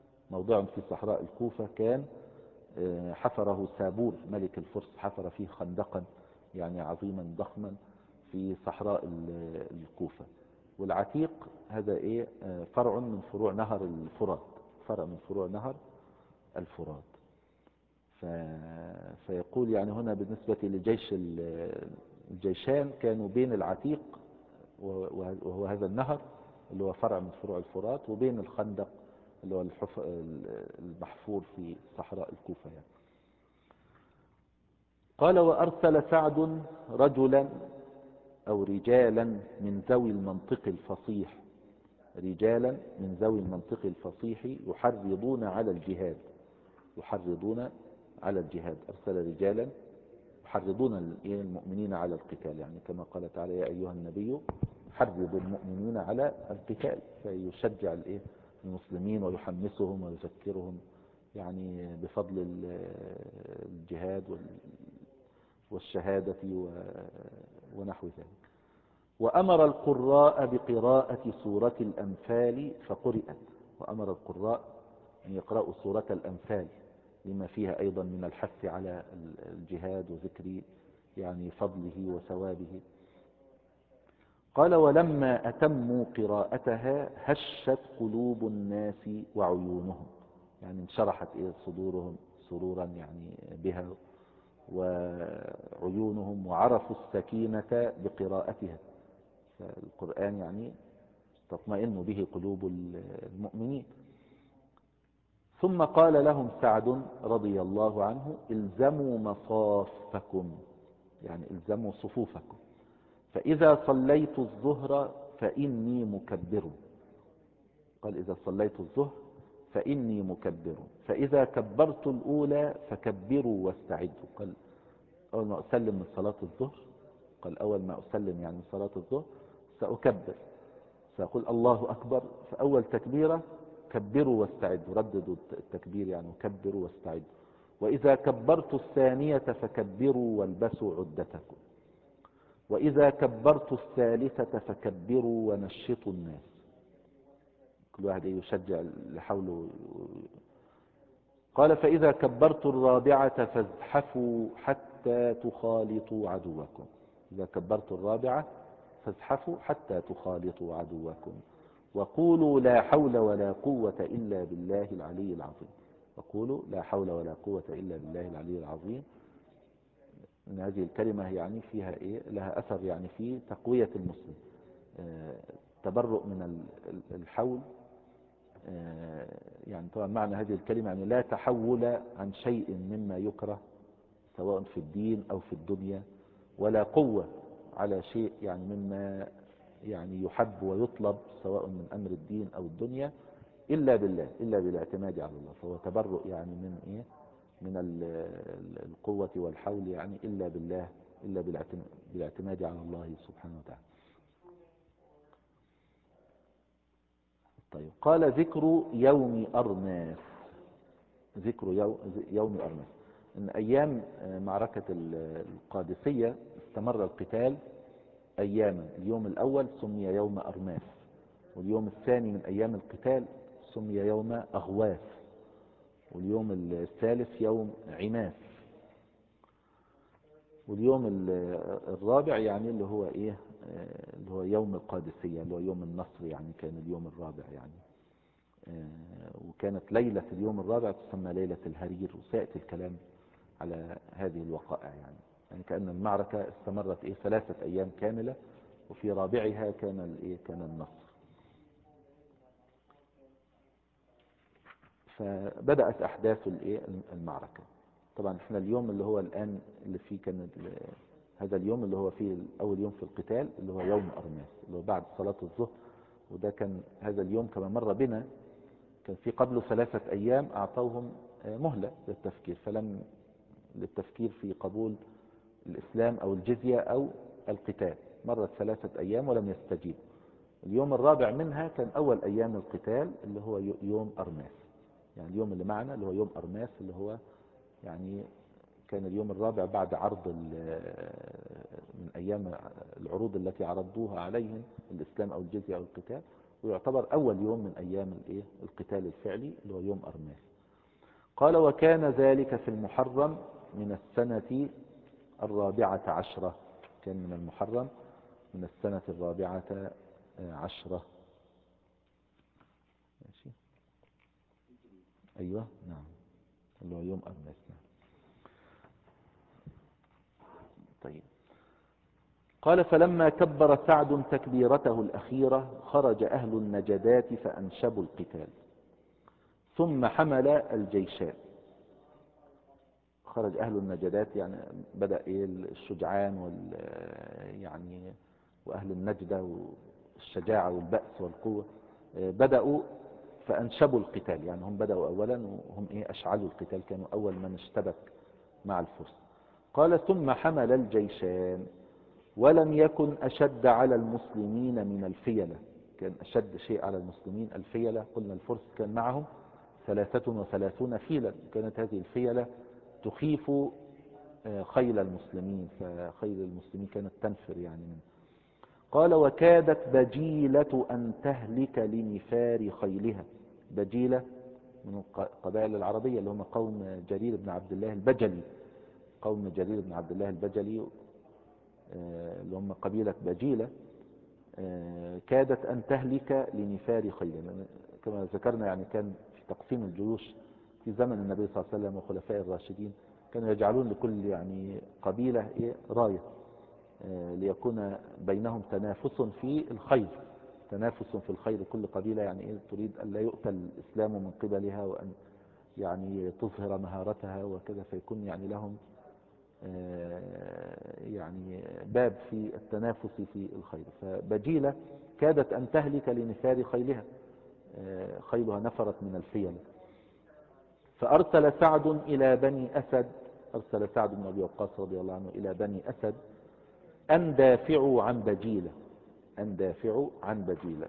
كان حفره سابور ملك الفرس حفر فيه خندقا يعني عظيما ضخما في صحراء الكوفة. والعتيق هذا ايه فرع من فروع نهر الفرات. فيقول يعني هنا بالنسبة لجيش الجيشان كانوا بين العتيق وهو هذا النهر اللي هو فرع من فروع الفرات وبين الخندق اللي هو المحفور في صحراء الكوفة يعني. قال وأرسل سعد رجلا أو رجالا من ذوي المنطق الفصيح يحرضون على الجهاد. أرسل رجالا يحرضون المؤمنين على القتال يعني كما قال تعالى يا أيها النبي حرض المؤمنين على القتال فيشجع المسلمين ويحمسهم ويذكرهم يعني بفضل الجهاد والشهادة ونحو ذلك. وأمر القراء بقراءة سورة الأنفال فقرأت. وأمر القراء أن يقرأوا سورة الأنفال لما فيها أيضا من الحث على الجهاد وذكر يعني فضله وثوابه. قال ولما أتموا قراءتها هشت قلوب الناس وعيونهم يعني انشرحت صدورهم سرورا يعني بها وعيونهم وعرفوا السكينة بقراءتها. فالقرآن يعني تطمئن به قلوب المؤمنين. ثم قال لهم سعد رضي الله عنه الزموا مصافكم يعني الزموا صفوفكم فإذا صليت الظهر فإني مكبر. قال إذا صليت الظهر فإني مكبر فإذا كبرت الأولى فكبروا واستعدوا. قال أول ما أسلم من صلاة الظهر أول ما أسلم يعني من صلاة الظهر سأكبر سأقول الله أكبر فأول تكبيرة كبروا واستعدوا رددوا التكبير يعني وكبروا واستعدوا. وإذا كبرت الثانية فكبروا والبسوا عدتكم. وإذا كبرت الثالثة فكبروا ونشطوا الناس. كل واحد يشجع لحوله. قال فإذا كبرت الرابعة فازحفوا حتى تخالطوا عدوكم. إذا كبرت الرابعة فازحفوا حتى تخالطوا عدوكم وقولوا لا حول ولا قوة إلا بالله العلي العظيم. وقولوا لا حول ولا قوة إلا بالله العلي العظيم. إن هذه الكلمة يعني فيها لها أثر يعني في تقوية المسلم، تبرؤ من الحول. يعني طبعا معنى هذه الكلمة يعني لا تحول عن شيء مما يكره سواء في الدين أو في الدنيا، ولا قوة على شيء يعني مما يعني يحب ويطلب سواء من أمر الدين أو الدنيا إلا بالله، إلا بالاعتماد على الله. فهو تبرؤ يعني من القوة والحول يعني إلا بالله، إلا بالاعتماد على الله سبحانه وتعالى. طيب قال ذكر يوم أرماس. ذكر يوم أرماس إن أيام معركة القادسية استمر القتال أياما. اليوم الأول سمي يوم أرماس، واليوم الثاني من أيام القتال سمي يوم أغواث، واليوم الثالث يوم عماس، واليوم الرابع يعني اللي هو اللي هو يوم القادسية اللي هو يوم النصر، يعني كان اليوم الرابع يعني. وكانت ليلة اليوم الرابع تسمى ليلة الهرير، وسيأتي الكلام على هذه الوقائع يعني كأن المعركة استمرت 3 أيام كاملة، وفي رابعها كان النصر. فبدأت أحداث المعركة. طبعا احنا اليوم اللي هو الآن اللي فيه كان هذا اليوم اللي هو فيه أول يوم في القتال اللي هو يوم أرماس اللي هو بعد صلاة الظهر. وده كان هذا اليوم كما مر بنا كان في قبله 3 أيام أعطوهم مهلة للتفكير في قبول الإسلام أو الجزية أو القتال. مرت 3 أيام ولم يستجيبوا. اليوم الرابع منها كان أول أيام القتال اللي هو يوم أرماس، يعني اليوم اللي معنا اللي هو يوم أرماس اللي هو يعني كان اليوم الرابع بعد عرض من أيام العروض التي عرضوها عليهم الإسلام أو الجزية أو القتال، ويعتبر أول يوم من أيام القتال الفعلي اللي هو يوم أرماس. قال وكان ذلك في المحرم من السنة 14. كان من المحرم من السنة 14. ماشي. أيوة نعم اللي هو يوم أرماس. نعم. طيب قال فلما كبر سعد تكبيرته الأخيرة خرج أهل النجدات فأنشبوا القتال ثم حمل الجيشان. خرج أهل النجدات يعني بدأ الشجعان يعني وأهل النجدة والشجاعة والبأس والقوة بدأوا فأنشبوا القتال، يعني هم بدأوا أولا وهم أشعلوا القتال، كانوا أول من اشتبك مع الفرس. قال ثم حمل الجيشان ولم يكن أشد على المسلمين من الفيلة. كان أشد شيء على المسلمين الفيلة. قلنا الفرس كان معهم 33 فيلا، كانت هذه الفيلة تخيف خيل المسلمين، فخيل المسلمين كانت تنفر يعني منه. قال وكادت بجيلة أن تهلك لنفار خيلها. بجيلة من القبائل العربية اللي هم قوم جرير بن عبد الله البجلي. قوم جرير بن عبد الله البجلي اللي هم قبيلة بجيلة كادت أن تهلك لنفار خيلها. كما ذكرنا يعني كان في تقسيم الجيوش في زمن النبي صلى الله عليه وسلم وخلفاء الراشدين كانوا يجعلون لكل يعني قبيلة راية ليكون بينهم تنافس في الخير. تنافس في الخير، كل قبيلة يعني تريد أن لا يؤتى الإسلام من قبلها وأن يعني تظهر مهارتها وكذا، فيكون يعني لهم يعني باب في التنافس في الخير. فبجيلة كادت أن تهلك لنفار خيلها، خيلها نفرت من الفيل. فأرسل سعد إلى بني أسد، أرسل سعد بن أبي وقاص رضي الله عنه إلى بني أسد أن دافعوا عن بجيلة، أن دافعوا عن بجيلة.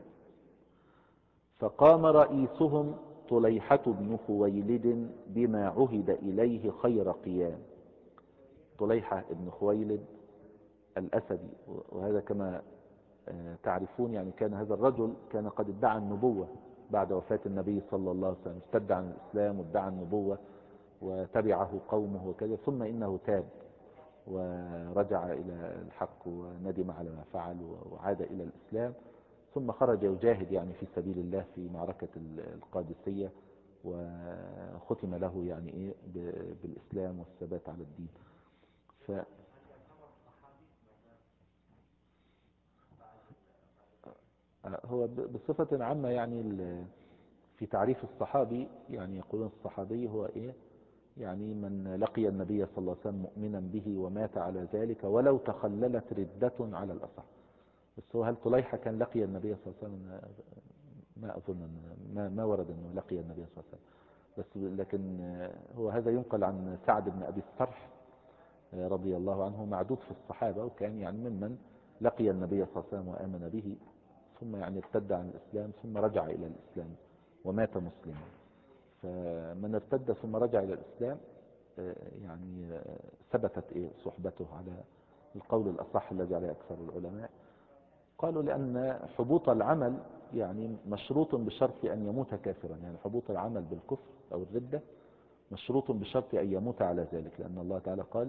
فقام رئيسهم طليحة بن خويلد بما عهد إليه خير قيام. طليحة بن خويلد الأسدي، وهذا كما تعرفون يعني كان هذا الرجل كان قد ادعى النبوة بعد وفاة النبي صلى الله عليه وسلم، ارتد عن الإسلام وادعى النبوة وتبعه قومه وكذا، ثم إنه تاب ورجع إلى الحق وندم على ما فعل وعاد إلى الإسلام، ثم خرج يجاهد يعني في سبيل الله في معركة القادسية، وختم له يعني إيه بالإسلام والثبات على الدين. فهو بصفة عامة يعني في تعريف الصحابي يعني يقولون الصحابي هو إيه؟ يعني من لقي النبي صلى الله عليه وسلم مؤمنا به ومات على ذلك ولو تخللت ردة على الأصح. بس هو هل طليحة كان لقي النبي صلى الله عليه وسلم؟ ما أظن ما ورد أنه لقي النبي صلى الله عليه وسلم. بس لكن هو هذا ينقل عن سعد بن أبي الصرح رضي الله عنه، معدود في الصحابة، وكان يعني ممن لقي النبي صلى الله عليه وسلم وآمن به، ثم يعني ارتد عن الإسلام ثم رجع إلى الإسلام ومات مسلما. فمن ارتد ثم رجع إلى الإسلام يعني ثبتت صحبته على القول الأصح الذي عليه أكثر العلماء. قالوا لأن حبوط العمل يعني مشروط بشرط أن يموت كافرا، يعني حبوط العمل بالكفر أو الردة مشروط بشرط أن يموت على ذلك، لأن الله تعالى قال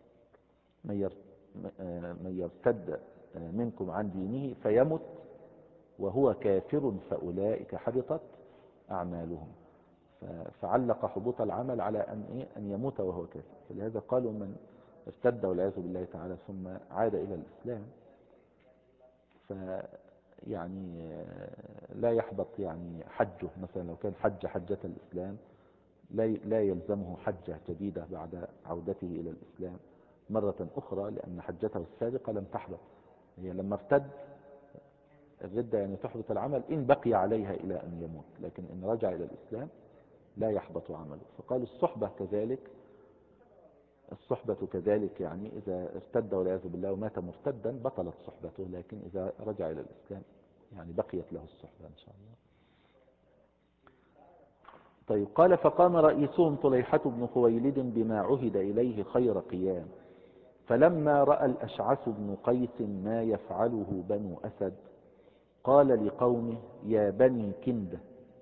من يرتد منكم عن دينه فيمت وهو كافر فأولئك حبطت أعمالهم. فعلق حبوط العمل على أن يموت وهو كافر. فلهذا قالوا من ارتد والعياذ بالله تعالى ثم عاد إلى الإسلام يعني لا يحبط يعني حجه، مثلا لو كان حجة الإسلام لا يلزمه حجة جديدة بعد عودته إلى الإسلام مرة أخرى، لأن حجته السابقة لم تحبط. هي لما ارتد الردة يعني تحبط العمل إن بقي عليها إلى أن يموت، لكن إن رجع إلى الإسلام لا يحبط عمله. فقالوا الصحبة كذلك، يعني إذا ارتد والعياذ بالله ومات مرتدا بطلت صحبته، لكن إذا رجع إلى الإسلام يعني بقيت له الصحبة إن شاء الله. طيب قال فقام رئيسهم طليحة بن خويلد بما عهد إليه خير قيام، فلما رأى الأشعث بن قيس ما يفعله بنو أسد قال لقومه يا بني كندة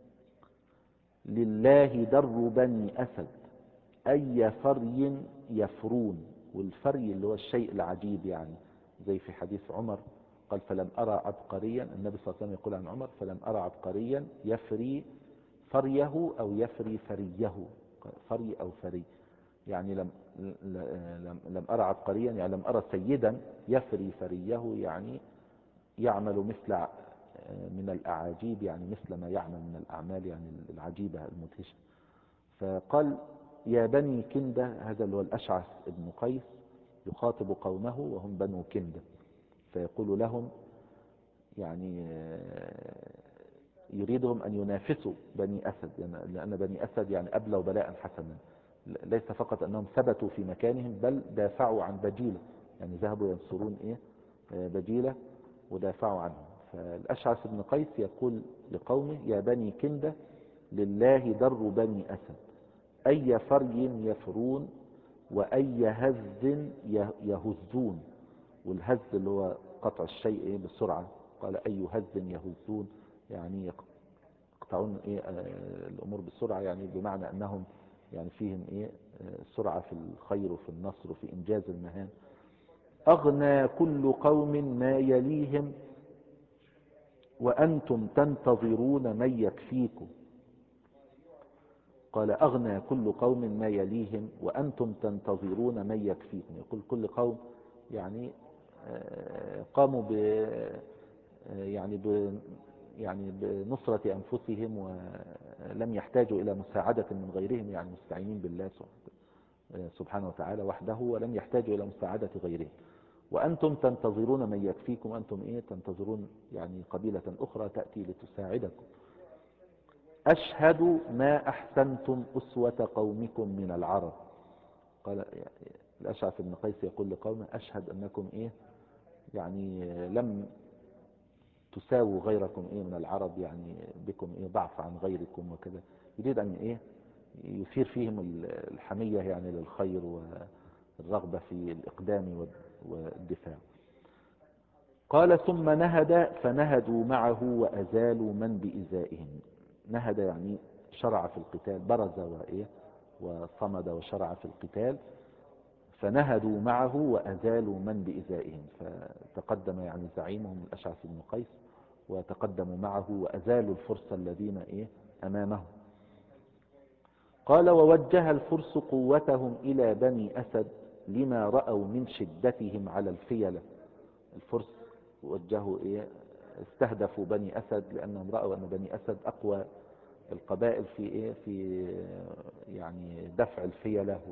لله در بني أسد أي فري يفرون. والفري اللي هو الشيء العجيب، يعني زي في حديث عمر قال فلم أرى عبقريا، النبي صلى الله عليه وسلم يقول عن عمر فلم أرى عبقريا يفري فريه أو يفري فريه، فري أو فري، يعني لم أرى عبقريا يعني لم أرى سيدا يفري فريه، يعني يعمل مثل من الأعاجيب، يعني مثل ما يعمل من الأعمال يعني العجيبة المدهشة. فقال يا بني كندة، هذا اللي هو الأشعث بن قيس يخاطب قومه وهم بنو كندة، فيقول لهم يعني يريدهم أن ينافسوا بني أسد، لأن بني أسد يعني أبلوا بلاء حسنا، ليس فقط أنهم ثبتوا في مكانهم بل دافعوا عن بجيلة، يعني ذهبوا ينصرون بجيلة ودافعوا عنهم. فالأشعث بن قيس يقول لقومه يا بني كندة لله در بني أسد أي فري يفرون وأي هز يهزون. والهز اللي هو قطع الشيء بسرعة، قال أي هز يهزون، يعني يقطعون الأمور بسرعة، يعني بمعنى أنهم يعني فيهم سرعة في الخير وفي النصر وفي إنجاز المهام. أغنى كل قوم ما يليهم وأنتم تنتظرون من يكفيكم. قال أغنى كل قوم ما يليهم وأنتم تنتظرون من يكفيكم. يقول كل قوم يعني قاموا يعني بنصرة أنفسهم ولم يحتاجوا إلى مساعدة من غيرهم، يعني مستعينين بالله سبحانه وتعالى وحده ولم يحتاجوا إلى مساعدة غيرهم. وأنتم تنتظرون من يكفيكم، أنتم تنتظرون يعني قبيلة أخرى تأتي لتساعدكم. أشهد ما أحسنتم أسوة قومكم من العرب. قال الأشعث بن قيس يقول لقومه أشهد أنكم يعني لم تساووا غيركم من العرب، يعني بكم ضعف عن غيركم وكذا. يريد أن يثير فيهم الحمية يعني للخير والرغبة في الإقدام والدفاع. قال ثم نهد فنهدوا معه وأزالوا من بإزائهم. نهد يعني شرع في القتال، برز وإيه وصمد وشرع في القتال، فنهدوا معه وأزالوا من بإزائهم، فتقدم يعني زعيمهم الأشعث بن قيس وتقدموا معه وأزالوا الفرس الذين أمامهم. قال ووجه الفرس قوتهم إلى بني أسد لما رأوا من شدتهم على الفيلة. الفرس وجهوا استهدفوا بني أسد لأنهم رأوا أن بني أسد أقوى القبائل في يعني دفع الفيلة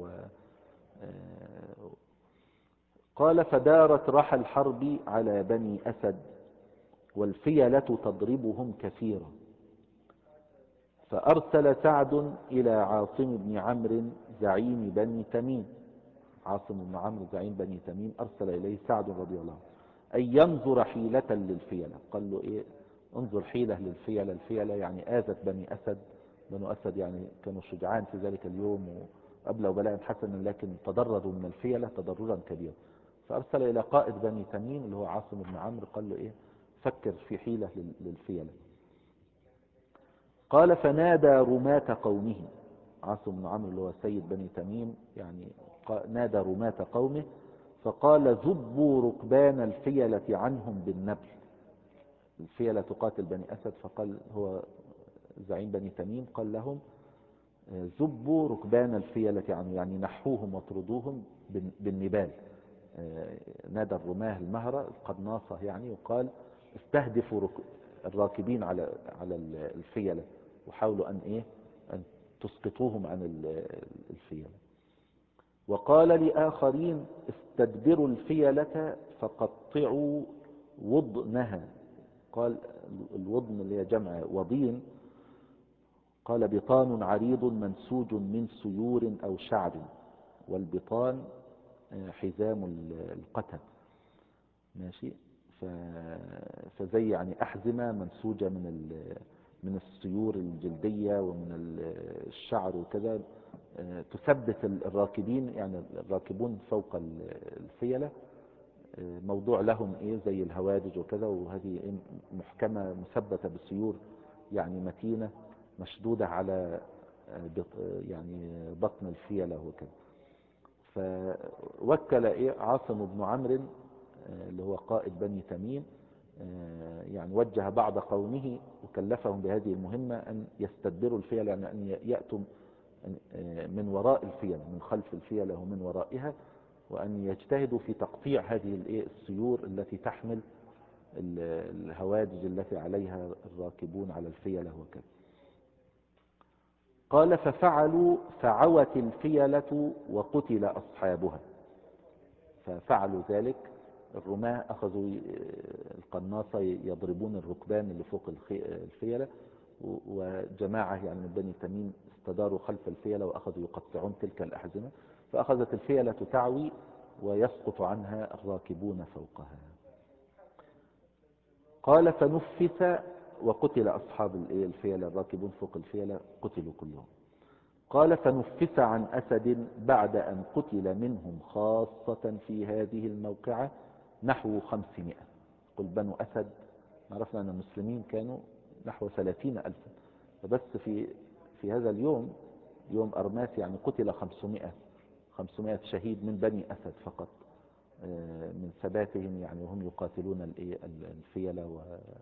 قال فدارت رحى الحرب على بني أسد والفيلة تضربهم كثيرا، فأرسل سعد إلى عاصم بن عمرو زعيم بني تميم. عاصم بن عمرو زعيم بني تميم أرسل إليه سعد رضي الله عنه أن ينظر حيلة للفيلة. قال له انظر حيلة للفيلة. الفيلة يعني آذت بني أسد. بنو أسد يعني كانوا شجعان في ذلك اليوم وأبلغوا بلاء حسنا، لكن تضرروا من الفيلة تضررا كبيرا. فأرسل إلى قائد بني تميم اللي هو عاصم بن عمرو، قال له فكر في حيلة للفيلة. قال فنادى رماة قومه. عاصم بن عمرو اللي هو سيد بني تميم يعني نادى رماة قومه فقال ذبوا ركبان الفيلة عنهم بالنبل. الفيلة تقاتل بني أسد، فقال هو زعيم بني تميم قال لهم ذبوا ركبان الفيلة عنهم، يعني نحوهم واطردوهم بالنبال. نادى الرماه المهرة القناصة يعني، وقال استهدفوا الراكبين على الفيلة وحاولوا أن تسقطوهم عن الفيلة. وقال لآخرين استدبروا الفيلة فقطعوا وضنها. قال الوضن اللي هي جمع وضين. قال بطان عريض منسوج من سيور أو شعر، والبطان حزام القتل ماشي. فزي يعني أحزمة منسوجة من السيور الجلدية ومن الشعر وكذا، تثبت الراكبين يعني الراكبون فوق الفيلة، موضوع لهم زي الهوادج وكذا، وهذه محكمة مثبتة بسيور يعني متينة مشدودة على يعني بطن الفيلة وكذا. فوكل عاصم بن عمرو اللي هو قائد بني تميم يعني وجه بعض قومه وكلفهم بهذه المهمة أن يستدبروا الفيلة، يعني أن يأتوا من وراء الفيلة، من خلف الفيلة ومن ورائها، وأن يجتهدوا في تقطيع هذه السيور التي تحمل الهوادج التي عليها الراكبون على الفيلة وكذا. قال ففعلوا فعوت الفيلة وقتل أصحابها. ففعلوا ذلك، الرماة أخذوا القناصة يضربون الركبان اللي فوق الفيلة، وجماعة يعني من بني تميم استداروا خلف الفيلة وأخذوا يقطعون تلك الأحزمة، فأخذت الفيلة تعوي ويسقط عنها الراكبون فوقها. قال فنفث وقتل أصحاب الفيلة، الراكبون فوق الفيلة قتلوا كلهم. قال فنفث عن أسد بعد أن قتل منهم خاصة في هذه الموقعة نحو 500. قل بنو أسد عرفنا أن المسلمين كانوا نحو 30,000، فبس في هذا اليوم يوم أرماس يعني قتل 500 شهيد من بني أسد فقط، من ثباتهم يعني وهم يقاتلون الفيلة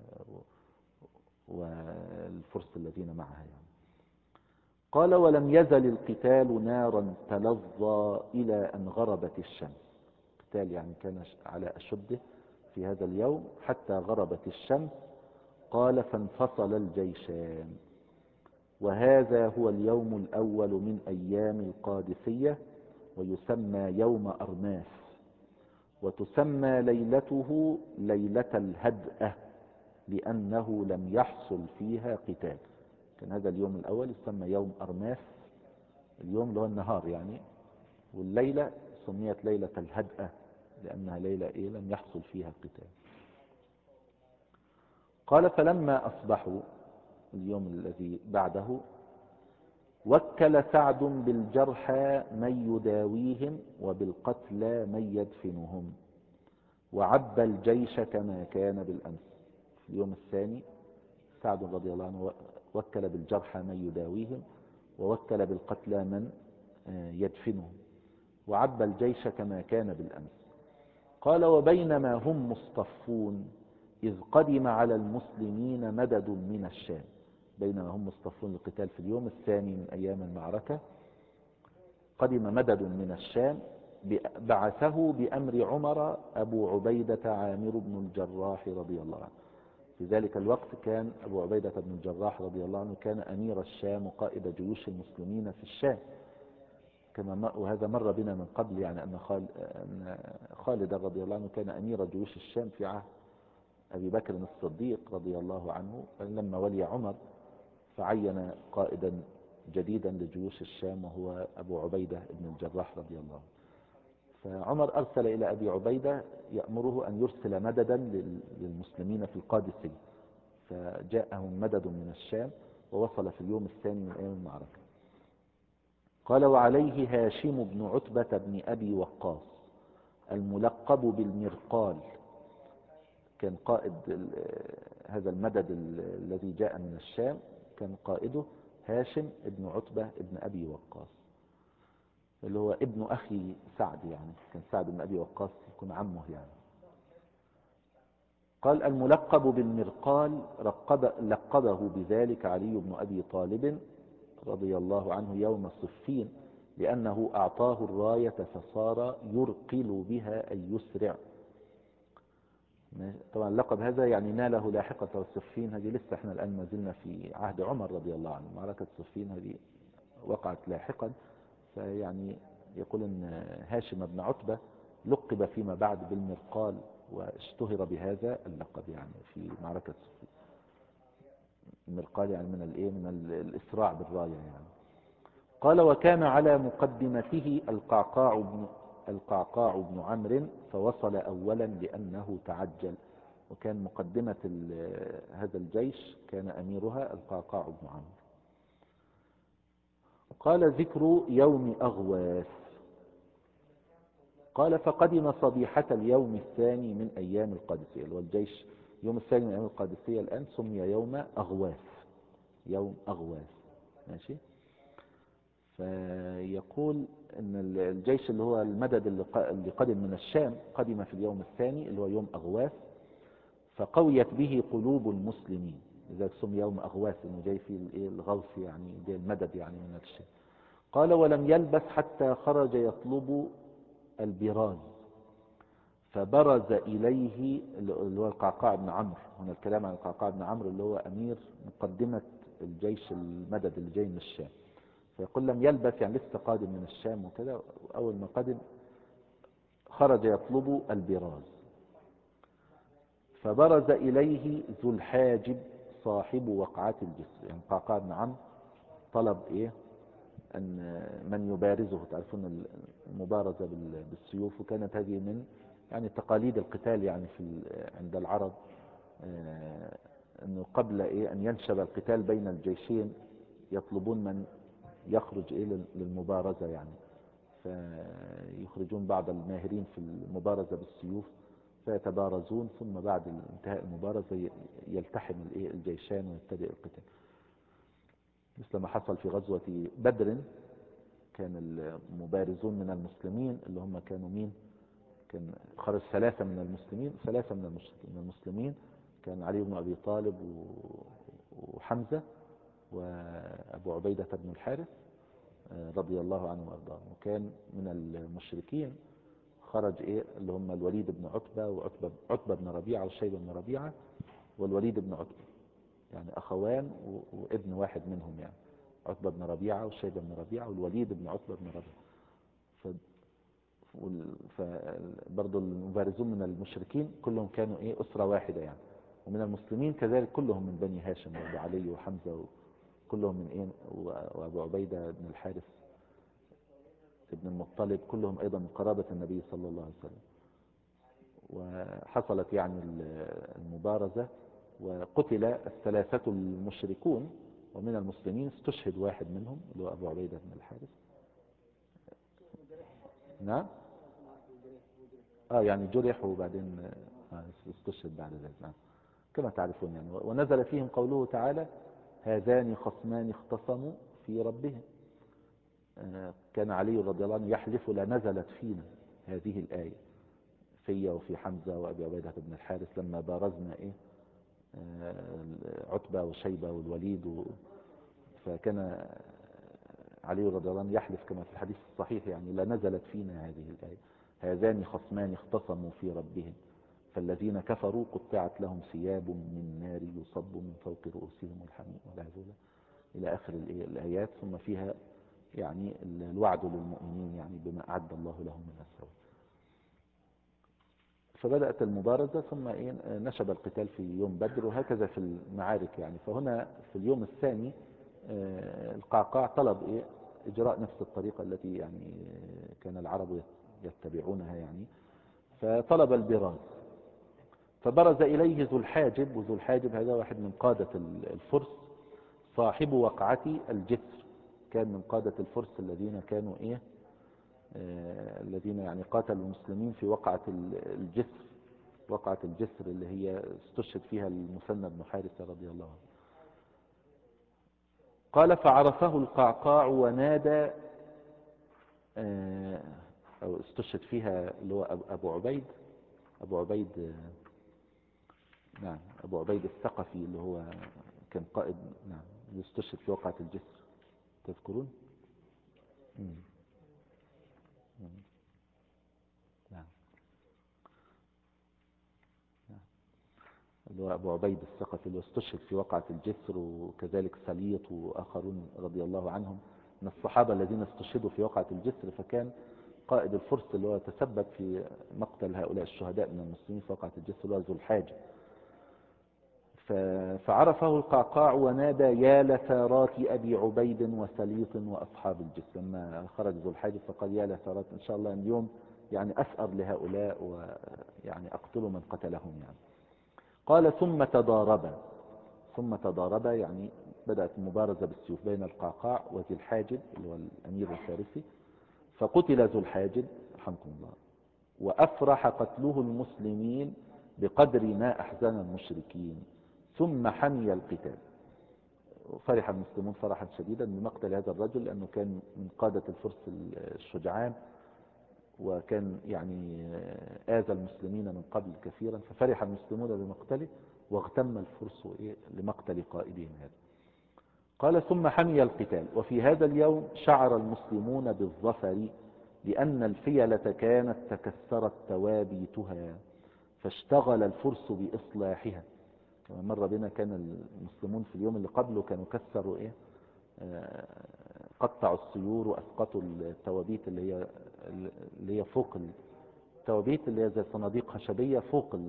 والفرس الذين معها يعني. قال ولم يزل القتال نارا تلظى إلى أن غربت الشمس. القتال يعني كان على أشده في هذا اليوم حتى غربت الشمس. قال فانفصل الجيشان، وهذا هو اليوم الأول من أيام القادسية، ويسمى يوم أرماس، وتسمى ليلته ليلة الهدأة لأنه لم يحصل فيها قتال. كان هذا اليوم الأول يسمى يوم أرماس، اليوم اللي هو النهار يعني، والليلة سميت ليلة الهدأة لأنها ليلة لم يحصل فيها قتال. قال فلما أصبحوا اليوم الذي بعده وكل سعد بالجرحى من يداويهم وبالقتلى من يدفنهم، وعبى الجيش كما كان بالأمس. في اليوم الثاني سعد رضي الله عنه وكل بالجرحى من يداويهم، ووكل بالقتلى من يدفنهم، وعبى الجيش كما كان بالأمس. قال وبينما هم مصطفون إذ قدم على المسلمين مدد من الشام. بينما هم مصطفون للقتال في اليوم الثاني من أيام المعركة، قدم مدد من الشام بعثه بأمر عمر أبو عبيدة عامر بن الجراح رضي الله عنه. في ذلك الوقت كان أبو عبيدة بن الجراح رضي الله عنه كان أمير الشام وقائد جيوش المسلمين في الشام، وهذا مر بنا من قبل، يعني أن خالد رضي الله عنه كان أمير جيوش الشام في عهد أبي بكر الصديق رضي الله عنه. فلما ولي عمر فعين قائدا جديدا لجيوش الشام وهو أبو عبيدة بن الجراح رضي الله عنه. فعمر أرسل إلى أبي عبيدة يأمره أن يرسل مددا للمسلمين في القادسية، فجاءهم مدد من الشام ووصل في اليوم الثاني من أيام المعركة. قال وعليه هاشم بن عتبة بن أبي وقاص الملقب بالمرقال، كان قائد هذا المدد الذي جاء من الشام، كان قائده هاشم بن عتبة بن أبي وقاص اللي هو ابن أخي سعد، يعني كان سعد بن أبي وقاص يكون عمه يعني. قال الملقب بالمرقال لقبه بذلك علي بن أبي طالب رضي الله عنه يوم صفين، لأنه أعطاه الراية فصار يرقل بها أي يسرع. طبعا اللقب هذا يعني ناله لاحقا. صفين هذه لسه احنا الآن ما زلنا في عهد عمر رضي الله عنه، معركة صفين هذه وقعت لاحقا. فيعني يقول ان هاشم بن عتبة لقب فيما بعد بالمرقال واشتهر بهذا اللقب يعني في معركة صفين. المرقال يعني من الايه، من الاسراع بالراية يعني. قال وكان على مقدمته القعقاع بن عمرو فوصل اولا لانه تعجل. وكان مقدمة هذا الجيش كان اميرها القعقاع بن عمرو. قال ذكر يوم أغواث. قال فقدم صبيحة اليوم الثاني من أيام القادسية، اللي هو الجيش يوم الثاني من أيام القادسية الآن سمي يوم أغواث، يوم أغواث. ماشي. فيقول ان الجيش اللي هو المدد اللي قدم من الشام قدم في اليوم الثاني اللي هو يوم أغواث، فقويت به قلوب المسلمين، لذلك سمي يوم أغواث انه جاي فيه الغوث يعني جاي المدد يعني من الشام. قال ولم يلبث حتى خرج يطلب البراز، فبرز إليه اللي هو القعقاع بن عمرو. هنا الكلام عن القعقاع بن عمرو اللي هو أمير مقدمة الجيش المدد اللي جاي من الشام. فيقول لم يلبث يعني لسه قادم من الشام وكذا، أول ما قدم خرج يطلب البراز، فبرز إليه ذو الحاجب صاحب وقعة الجسر. يعني القعقاع بن عمرو طلب إيه؟ أن من يبارزه. تعرفون المبارزة بالسيوف، وكانت هذه من يعني تقاليد القتال يعني عند العرب، أنه قبل أن ينشب القتال بين الجيشين يطلبون من يخرج للمبارزة يعني، فيخرجون بعض الماهرين في المبارزة بالسيوف فيتبارزون، ثم بعد انتهاء المبارزة يلتحم الجيشان ويبتدئ القتال، مثل ما حصل في غزوة بدر. كان المبارزون من المسلمين اللي هم كانوا مين؟ كان خرج ثلاثة من المسلمين، ثلاثة من المسلمين، كان علي بن أبي طالب وحمزة وأبو عبيدة بن الحارث رضي الله عنه وأرضاه. وكان من المشركين خرج اللي هم الوليد بن عتبة وعتبة بن ربيعة وشيبة بن ربيعة والوليد بن عتبة، يعني أخوان وابن واحد منهم، يعني عتبة بن ربيعة وشيبة بن ربيعة والوليد بن عتبة بن ربيعة. فبرضو المبارزون من المشركين كلهم كانوا أسرة واحدة يعني، ومن المسلمين كذلك كلهم من بني هاشم، وابو علي وحمزة كلهم من وابو عبيدة بن الحارث ابن المطلب كلهم أيضا من قرابة النبي صلى الله عليه وسلم. وحصلت يعني المبارزة وقتل الثلاثة المشركون، ومن المسلمين استشهد واحد منهم اللي هو أبو عبيدة بن الحارث. نعم. يعني جرح وبعدين استشهد بعد ذلك. نعم كما تعرفون يعني. ونزل فيهم قوله تعالى هذان خصمان اختصموا في ربهم. كان علي رضي الله عنه يحلف لنزلت فينا هذه الآية، في وفي حمزة وأبي عبيدة بن الحارث لما بارزنا عتبة وشيبة والوليد فكان علي رضي الله عنه يحلف كما في الحديث الصحيح يعني لنزلت فينا هذه الآية، هذان خصمان اختصموا في ربهم فالذين كفروا قطعت لهم ثياب من نار يصب من فوق رؤوسهم الحميم والعذاب إلى آخر الآيات. ثم فيها يعني الوعد للمؤمنين يعني بما أعد الله لهم من الثواب. فبدأت المبارزة ثم نشب القتال في يوم بدر، وهكذا في المعارك يعني. فهنا في اليوم الثاني القعقاع طلب إجراء نفس الطريقة التي يعني كان العرب يتبعونها يعني، فطلب البراز. فبرز إليه ذو الحاجب، وذو الحاجب هذا واحد من قادة الفرس صاحب وقعة الجسر، كان من قادة الفرس الذين كانوا الذين يعني قاتلوا المسلمين في وقعة الجسر، وقعة الجسر اللي هي استشهد فيها المثنى بن حارثة رضي الله عنه. قال فعرفه القعقاع ونادى، أو استشهد فيها اللي هو أبو عبيد، أبو عبيد نعم أبو عبيد الثقفي اللي هو كان قائد، نعم اللي استشهد في وقعة الجسر، تذكرون؟ نعم اللي هو أبو عبيد الثقفي اللي استشهد في وقعة الجسر، وكذلك سليط وآخرون رضي الله عنهم من الصحابة الذين استشهدوا في وقعة الجسر. فكان قائد الفرس اللي هو تسبب في مقتل هؤلاء الشهداء من المسلمين في وقعة الجسر اللي هو ذو الحاجة. فعرفه القعقاع ونادى يا لثارات أبي عبيد وسليط وأصحاب الجسر. لما خرج ذو الحاجة فقال يا لثارات، إن شاء الله اليوم يعني أثأر لهؤلاء ويعني أقتل من قتلهم يعني. قال ثم تضارب يعني بدأت المبارزة بالسيوف بين القعقاع وذي الحاجب اللي هو الأمير الفارسي، فقتل ذو الحاجب رحمكم الله، وأفرح قتله المسلمين بقدر ما أحزن المشركين، ثم حمي القتال. فرح المسلمون فرحا شديدا بمقتل هذا الرجل لأنه كان من قادة الفرس الشجعان، وكان يعني آذى المسلمين من قبل كثيرا، ففرح المسلمون بمقتله واغتم الفرس لمقتل قائدهم هذا. قال ثم حمي القتال، وفي هذا اليوم شعر المسلمون بالظفر لأن الفيلة كانت تكسرت توابيتها، فاشتغل الفرس بإصلاحها. كما مر بنا كان المسلمون في اليوم اللي قبله كانوا كسروا قطعوا السيور وأسقطوا التوابيت اللي هي فوق التوابيت اللي هي زي صناديق خشبية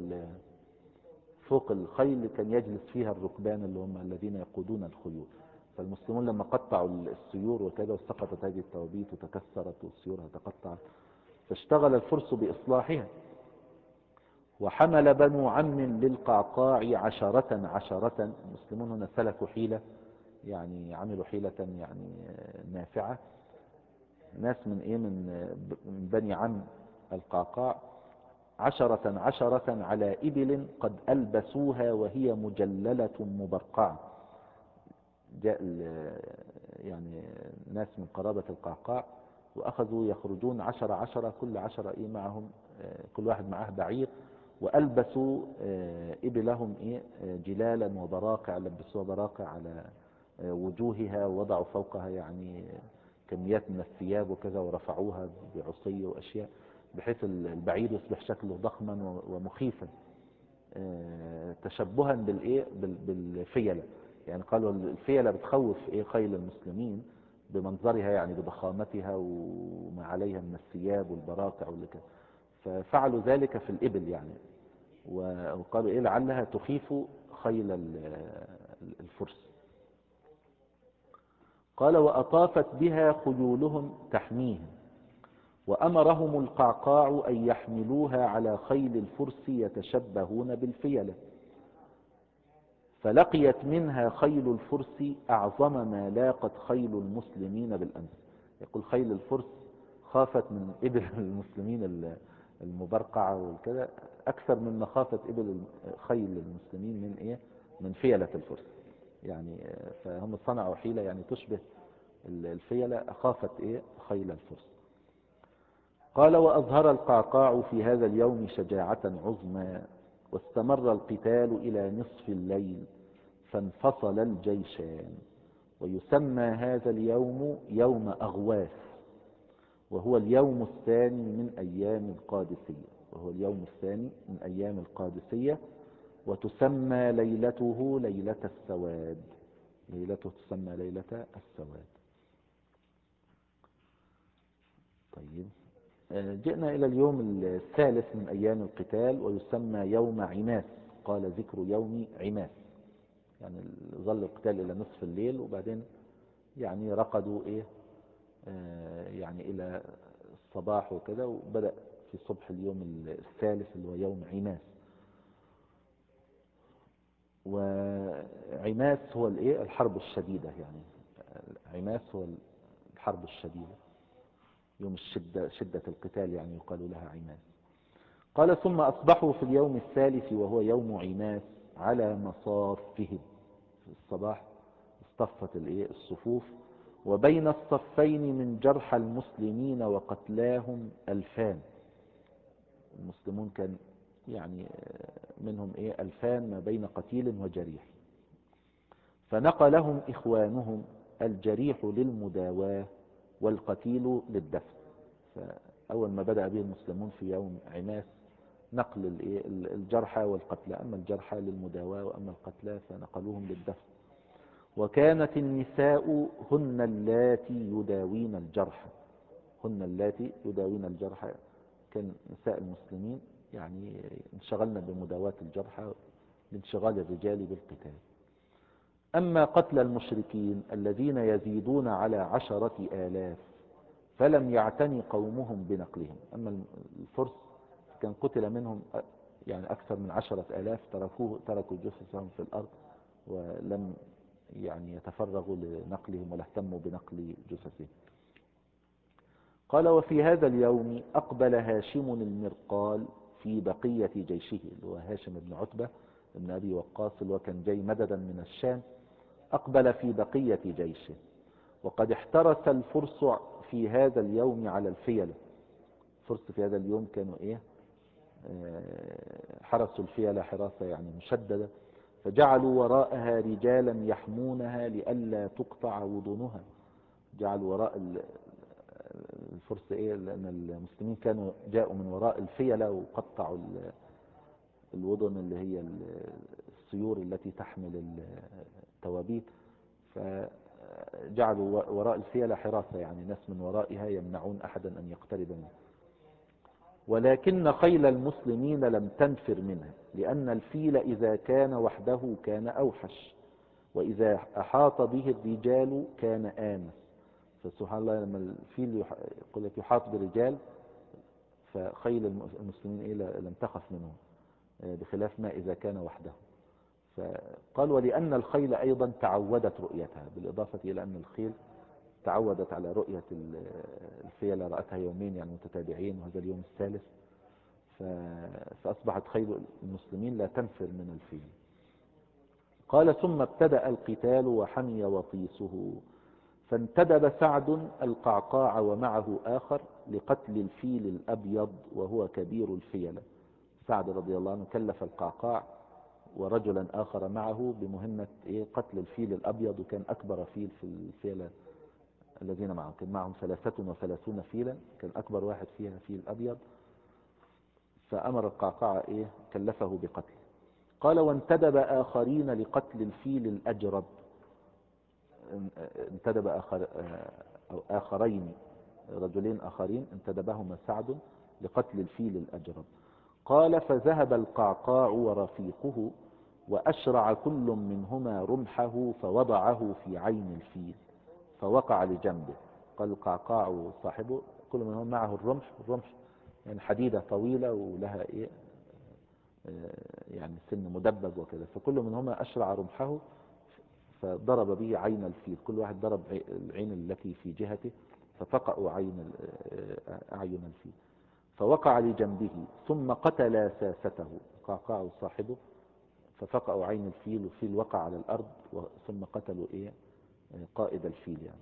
فوق الخيل كان يجلس فيها الركبان اللي هم الذين يقودون الخيول. فالمسلمون لما قطعوا السيور وكذا وسقطت هذه التوابيت وتكسرت والسيور تقطعت، فاشتغل الفرس بإصلاحها. وحمل بنو عم للقعقاع 10 المسلمون هنا سلكوا حيلة، يعني عملوا حيلة يعني نافعة. ناس من بني عم القعقاع 10 على إبل قد ألبسوها وهي مجللة مبرقعة. جاء يعني ناس من قرابة القعقاع وأخذوا يخرجون 10 كل 10 معهم كل واحد معه بعير، وألبسوا إبلهم جلالا وبراقع، لبسوها براقع على وجوهها ووضعوا فوقها يعني كميات من الثياب وكذا، ورفعوها بعصي وأشياء بحيث البعير يصبح شكله ضخما ومخيفا تشبها بالفيلة. يعني قالوا الفيلة بتخوف خيل المسلمين بمنظرها يعني بضخامتها وما عليها من الثياب والبراقع والكذا، ففعلوا ذلك في الإبل يعني، وقالوا لعلها تخيف خيل الفرس. قال وأطافت بها خيولهم تحميهم، وأمرهم القعقاع أن يحملوها على خيل الفرس يتشبهون بالفيلة، فلقيت منها خيل الفرس أعظم ما لاقت خيل المسلمين بالأمس. يقول خيل الفرس خافت من إبل المسلمين المبرقعة والكذا أكثر مما خافت خيل المسلمين من فيلة الفرس. يعني فهم صنعوا حيلة يعني تشبه الفيلة، أخافت إيه خيل الفرس. قال وأظهر القعقاع في هذا اليوم شجاعة عظمى، واستمر القتال إلى نصف الليل فانفصل الجيشان. ويسمى هذا اليوم يوم أغواث، وهو اليوم الثاني من أيام القادسية، وهو اليوم الثاني من أيام القادسية. وتسمى ليلته ليلة السواد، ليلته تسمى ليلة السواد. طيب، جئنا إلى اليوم الثالث من أيام القتال، ويسمى يوم عماس. قال ذكر يوم عماس، يعني ظل القتال إلى نصف الليل، وبعدين يعني رقدوا إيه يعني إلى الصباح وكده، وبدأ في صبح اليوم الثالث اللي هو يوم عماس. وعماس هو الإيه الحرب الشديدة، يعني عماس هو الحرب الشديدة، يوم الشدة، شدة القتال يعني يقال لها عماس. قال ثم أصبحوا في اليوم الثالث وهو يوم عماس على مصافهم. في الصباح اصطفت الصفوف، وبين الصفين من جرحى المسلمين وقتلاهم 2000. المسلمون كان يعني منهم 2000 ما بين قتيل وجريح. فنقلهم إخوانهم الجريح للمداواة والقتيل للدفن. فأول ما بدأ به المسلمون في يوم عماس نقل الجرحى والقتلى، أما الجرحى للمداواة وأما القتلى فنقلوهم للدفن. وكانت النساء هن اللاتي يداوين الجرحى، هن اللاتي يداوين الجرحى. كان نساء المسلمين يعني انشغلنا بمداواة الجرحى لانشغال الرجال بالقتال. أما قتل المشركين الذين يزيدون على 10,000 فلم يعتني قومهم بنقلهم. أما الفرس كان قتل منهم يعني أكثر من 10,000، تركوا جثثهم في الأرض ولم يعني يتفرغوا لنقلهم ولا اهتموا بنقل جثثهم. قال وفي هذا اليوم أقبل هاشم المرقال في بقية جيشه، اللي هو هاشم بن عتبة بن أبي وقاص، اللي هو كان جاي مددا من الشام، أقبل في بقية جيشه. وقد احترس الفرس في هذا اليوم على الفيلة. الفرس في هذا اليوم كانوا حرسوا الفيلة حراسة يعني مشددة، فجعلوا وراءها رجالا يحمونها لئلا تقطع وضنها. جعلوا وراء الفرس لأن المسلمين كانوا جاءوا من وراء الفيلة وقطعوا الوضن اللي هي السيور التي تحمل التوابيت، فجعلوا وراء الفيلة حراسة، يعني ناس من ورائها يمنعون أحدا أن يقترب منها. ولكن خيل المسلمين لم تنفر منها، لأن الفيل إذا كان وحده كان أوحش، وإذا أحاط به الرجال كان آنس. فسبحان الله لما الفيل يقول لك يحاط برجال، فخيل المسلمين لم تخف منهم، بخلاف ما إذا كان وحده. فقال ولأن الخيل أيضا تعودت رؤيتها، بالإضافة إلى أن الخيل تعودت على رؤية الفيلة، رأتها يومين يعني متتابعين، وهذا اليوم الثالث، فأصبحت خيل المسلمين لا تنفر من الفيل. قال ثم ابتدأ القتال وحمي وطيسه، فانتدب سعد القعقاع ومعه آخر لقتل الفيل الأبيض وهو كبير الفيلة. سعد رضي الله عنه كلف القعقاع ورجلا آخر معه بمهمة قتل الفيل الأبيض، وكان أكبر فيل في الفيلة الذين معهم، كان معهم 33 فيلا، كان أكبر واحد فيها فيل أبيض. فأمر القعقاع كلفه بقتله. قال وانتدب آخرين لقتل الفيل الأجرب. انتدب آخرين، رجلين آخرين انتدبهما سعد لقتل الفيل الأجرب. قال فذهب القعقاع ورفيقه وأشرع كل منهما رمحه فوضعه في عين الفيل فوقع لجنبه. قال القعقاع وصاحبه كل منهم معه الرمح يعني حديدة طويلة ولها يعني سن مدبب وكذا، فكل منهما أشرع رمحه فضرب به عين الفيل، كل واحد ضرب العين التي في جهته ففقأوا أعين الفيل فوقع لجنبه. ثم قتل ساسته، قعقاع صاحبه ففقأوا عين الفيل، والفيل وقع على الأرض، ثم قتلوا قائد الفيل يعني.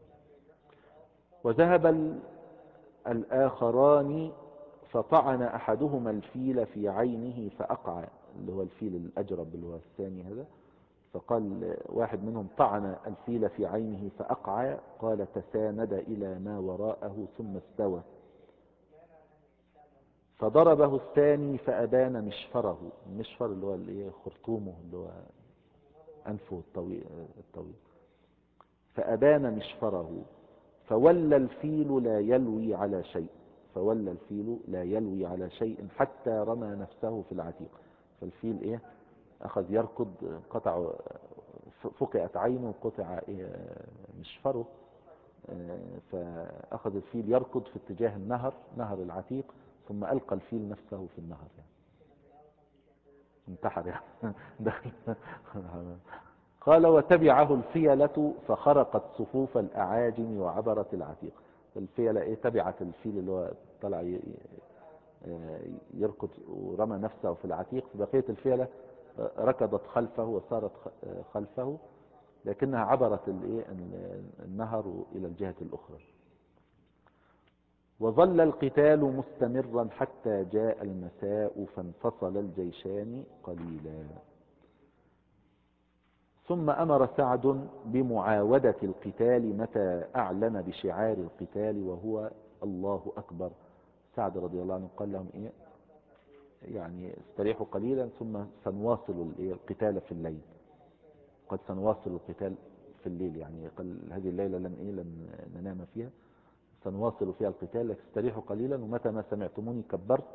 وذهب الآخران فطعن أحدهما الفيل في عينه فأقعى، اللي هو الفيل الأجرب اللي هو الثاني هذا. فقال واحد منهم: طعن الفيل في عينه فأقعى. قال: تساند إلى ما وراءه ثم استوى. فضربه الثاني فأبان مشفره، المشفر اللي هو خرطومه، اللي هو أنفه الطويل. فأبان مشفره، فولى الفيل لا يلوي على شيء، فولى الفيل لا يلوي على شيء حتى رمى نفسه في العتيق. فالفيل أخذ يركض، قطع، فقئت عينه، قطع مشفره. فأخذ الفيل يركض في اتجاه النهر، نهر العتيق، ثم ألقى الفيل نفسه في النهر يعني. انتحر يعني. دخل. قال: وتبعه الفيلة فخرقت صفوف الأعاجم وعبرت العتيق. الفيلة تبعت الفيل اللي هو طلع يركض ورمى نفسه في العتيق. فبقية الفيلة ركضت خلفه وصارت خلفه، لكنها عبرت النهر إلى الجهة الأخرى. وظل القتال مستمرا حتى جاء المساء، فانفصل الجيشان قليلا. ثم أمر سعد بمعاودة القتال متى أعلن بشعار القتال وهو الله أكبر. سعد رضي الله عنه قال لهم يعني استريحوا قليلا ثم سنواصل القتال في الليل. قد سنواصل القتال في الليل، يعني قال هذه الليلة لن ننام فيها، سنواصل فيها القتال، لكن استريحوا قليلا، ومتى ما سمعتموني كبرت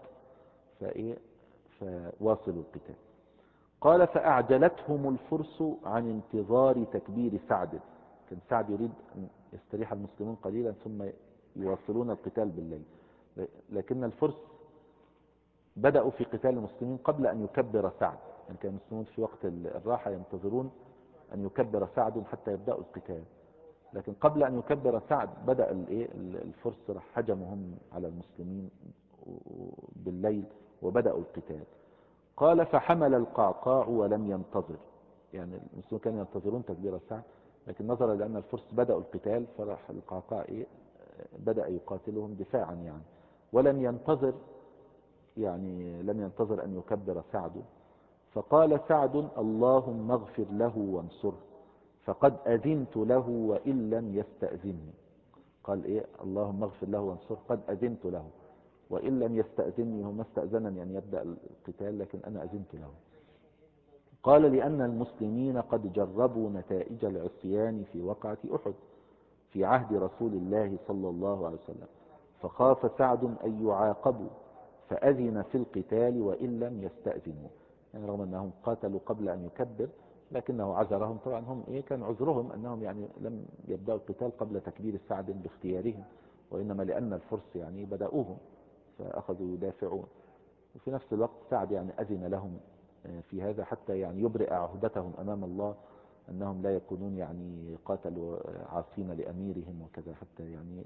فواصلوا القتال. قال: فأعجلتهم الفرس عن انتظار تكبير سعد. كان سعد يريد أن يستريح المسلمون قليلا ثم يواصلون القتال بالليل، لكن الفرس بدأوا في قتال المسلمين قبل أن يكبر سعد. يعني كان المسلمون في وقت الراحة ينتظرون أن يكبر سعد حتى يبدأوا القتال، لكن قبل أن يكبر سعد بدأ الفرس هجمهم على المسلمين بالليل وبدأوا القتال. قال: فحمل القعقاع ولم ينتظر، يعني المسلمون كانوا ينتظرون تكبير سعد، لكن نظرا لأن الفرس بدأوا القتال فراح القعقاع بدأ يقاتلهم دفاعا يعني، ولم ينتظر، يعني لم ينتظر أن يكبر سعد. فقال سعد: اللهم اغفر له وانصره، فقد أذنت له وإن لم يستأذني. قال اللهم اغفر له وانصره، قد أذنت له وإن لم يستأذني، هم استأذنني أن يبدأ القتال لكن أنا أذنت له. قال: لأن المسلمين قد جربوا نتائج العصيان في وقعة أحد في عهد رسول الله صلى الله عليه وسلم، فخاف سعد أن يعاقبوا فأذن في القتال وإن لم يستأذنوا. يعني رغم أنهم قاتلوا قبل أن يكبر لكنه عذرهم. طبعا هم كان عذرهم أنهم يعني لم يبدأوا القتال قبل تكبير سعد باختيارهم، وإنما لأن الفرس يعني بدأوهم فأخذوا يدافعون. وفي نفس الوقت سعد يعني أذن لهم في هذا حتى يعني يبرئ عهدتهم أمام الله أنهم لا يكونون يعني قاتلوا عاصين لأميرهم وكذا، حتى يعني.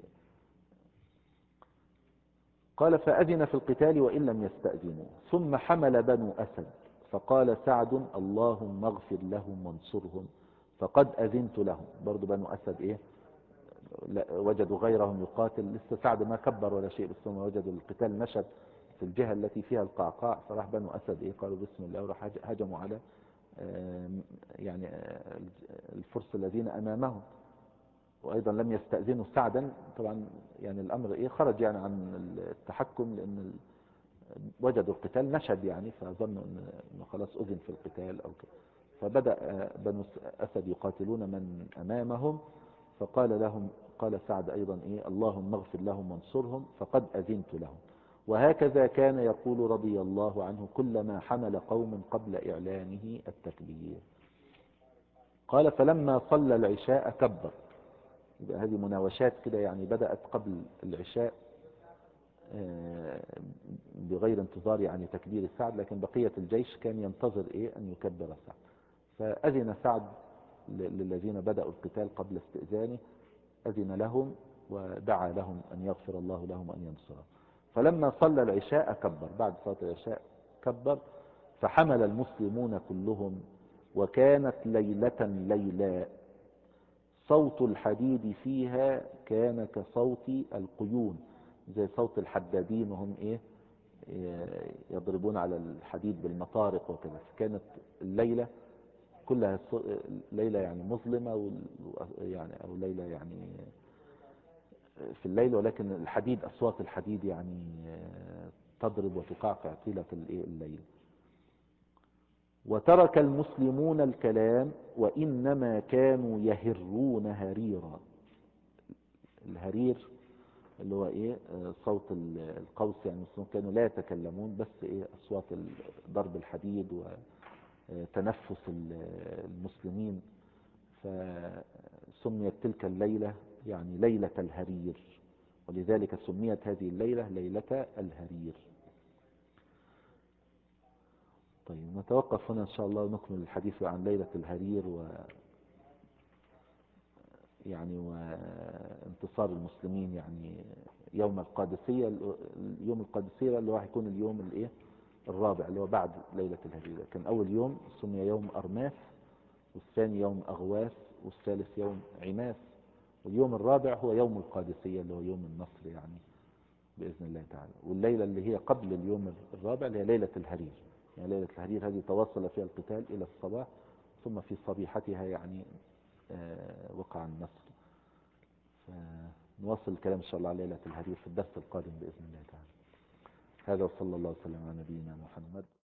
قال: فأذن في القتال وإن لم يستأذنوا. ثم حمل بنو أسد، فقال سعد: اللهم اغفر لهم وانصرهم، فقد أذنت لهم. برضو بنو أسد وجدوا غيرهم يقاتل، لسه سعد ما كبر ولا شيء، بس هم وجدوا القتال نشب في الجهة التي فيها القعقاع، فراح بنو أسد قالوا بسم الله، وراح هجموا على يعني الفرس الذين أمامهم، وأيضا لم يستأذنوا سعدا. طبعا يعني الأمر خرج يعني عن التحكم، لأن وجدوا القتال نشب يعني، فظنوا أنه خلاص أذن في القتال أو كده. فبدأ بنو أسد يقاتلون من أمامهم، قال سعد أيضا اللهم اغفر لهم وانصرهم، فقد أذنت لهم. وهكذا كان يقول رضي الله عنه كلما حمل قوم قبل إعلانه التكبير. قال: فلما صلى العشاء كبر. هذه مناوشات كده يعني بدأت قبل العشاء بغير انتظار يعني تكبير سعد، لكن بقية الجيش كان ينتظر أن يكبر سعد. فأذن سعد للذين بدأوا القتال قبل استئذانه، أذن لهم ودعا لهم أن يغفر الله لهم وأن ينصرهم. فلما صلى العشاء كبر، بعد صلاة العشاء كبر. فحمل المسلمون كلهم، وكانت ليلة ليلا، صوت الحديد فيها كان كصوت القيون، زي صوت الحدادين وهم ايه يضربون على الحديد بالمطارق وكذا. فكانت الليلة كلها ليلة يعني مظلمة، يعني او ليلة يعني في الليل، ولكن الحديد اصوات الحديد يعني تضرب وتقعقع طيلة الليل. وترك المسلمون الكلام وإنما كانوا يهرون هريرا. الهرير اللي هو ايه صوت القوس، يعني المسلمون كانوا لا يتكلمون، بس ايه اصوات ضرب الحديد وتنفس المسلمين. فسميت تلك الليلة يعني ليلة الهرير، ولذلك سميت هذه الليلة ليلة الهرير. طيب نتوقف هنا إن شاء الله ونكمل الحديث عن ليلة الهرير يعني وانتصار المسلمين يعني يوم القادسية. اليوم القادسية اللي هو هيكون اليوم الايه الرابع اللي هو بعد ليلة الهرير. كان أول يوم سمي يوم أرماس، والثاني يوم أغواس، والثالث يوم عماس، واليوم الرابع هو يوم القادسية اللي هو يوم النصر يعني بإذن الله تعالى. والليلة اللي هي قبل اليوم الرابع اللي هي ليلة الهرير، يعني ليلة الهرير هذه تواصل فيها القتال إلى الصباح، ثم في صبيحتها يعني وقع النصر. فنواصل الكلام إن شاء الله على ليلة الهرير في الدرس القادم بإذن الله تعالى. هذا وصلى الله وسلم على نبينا محمد.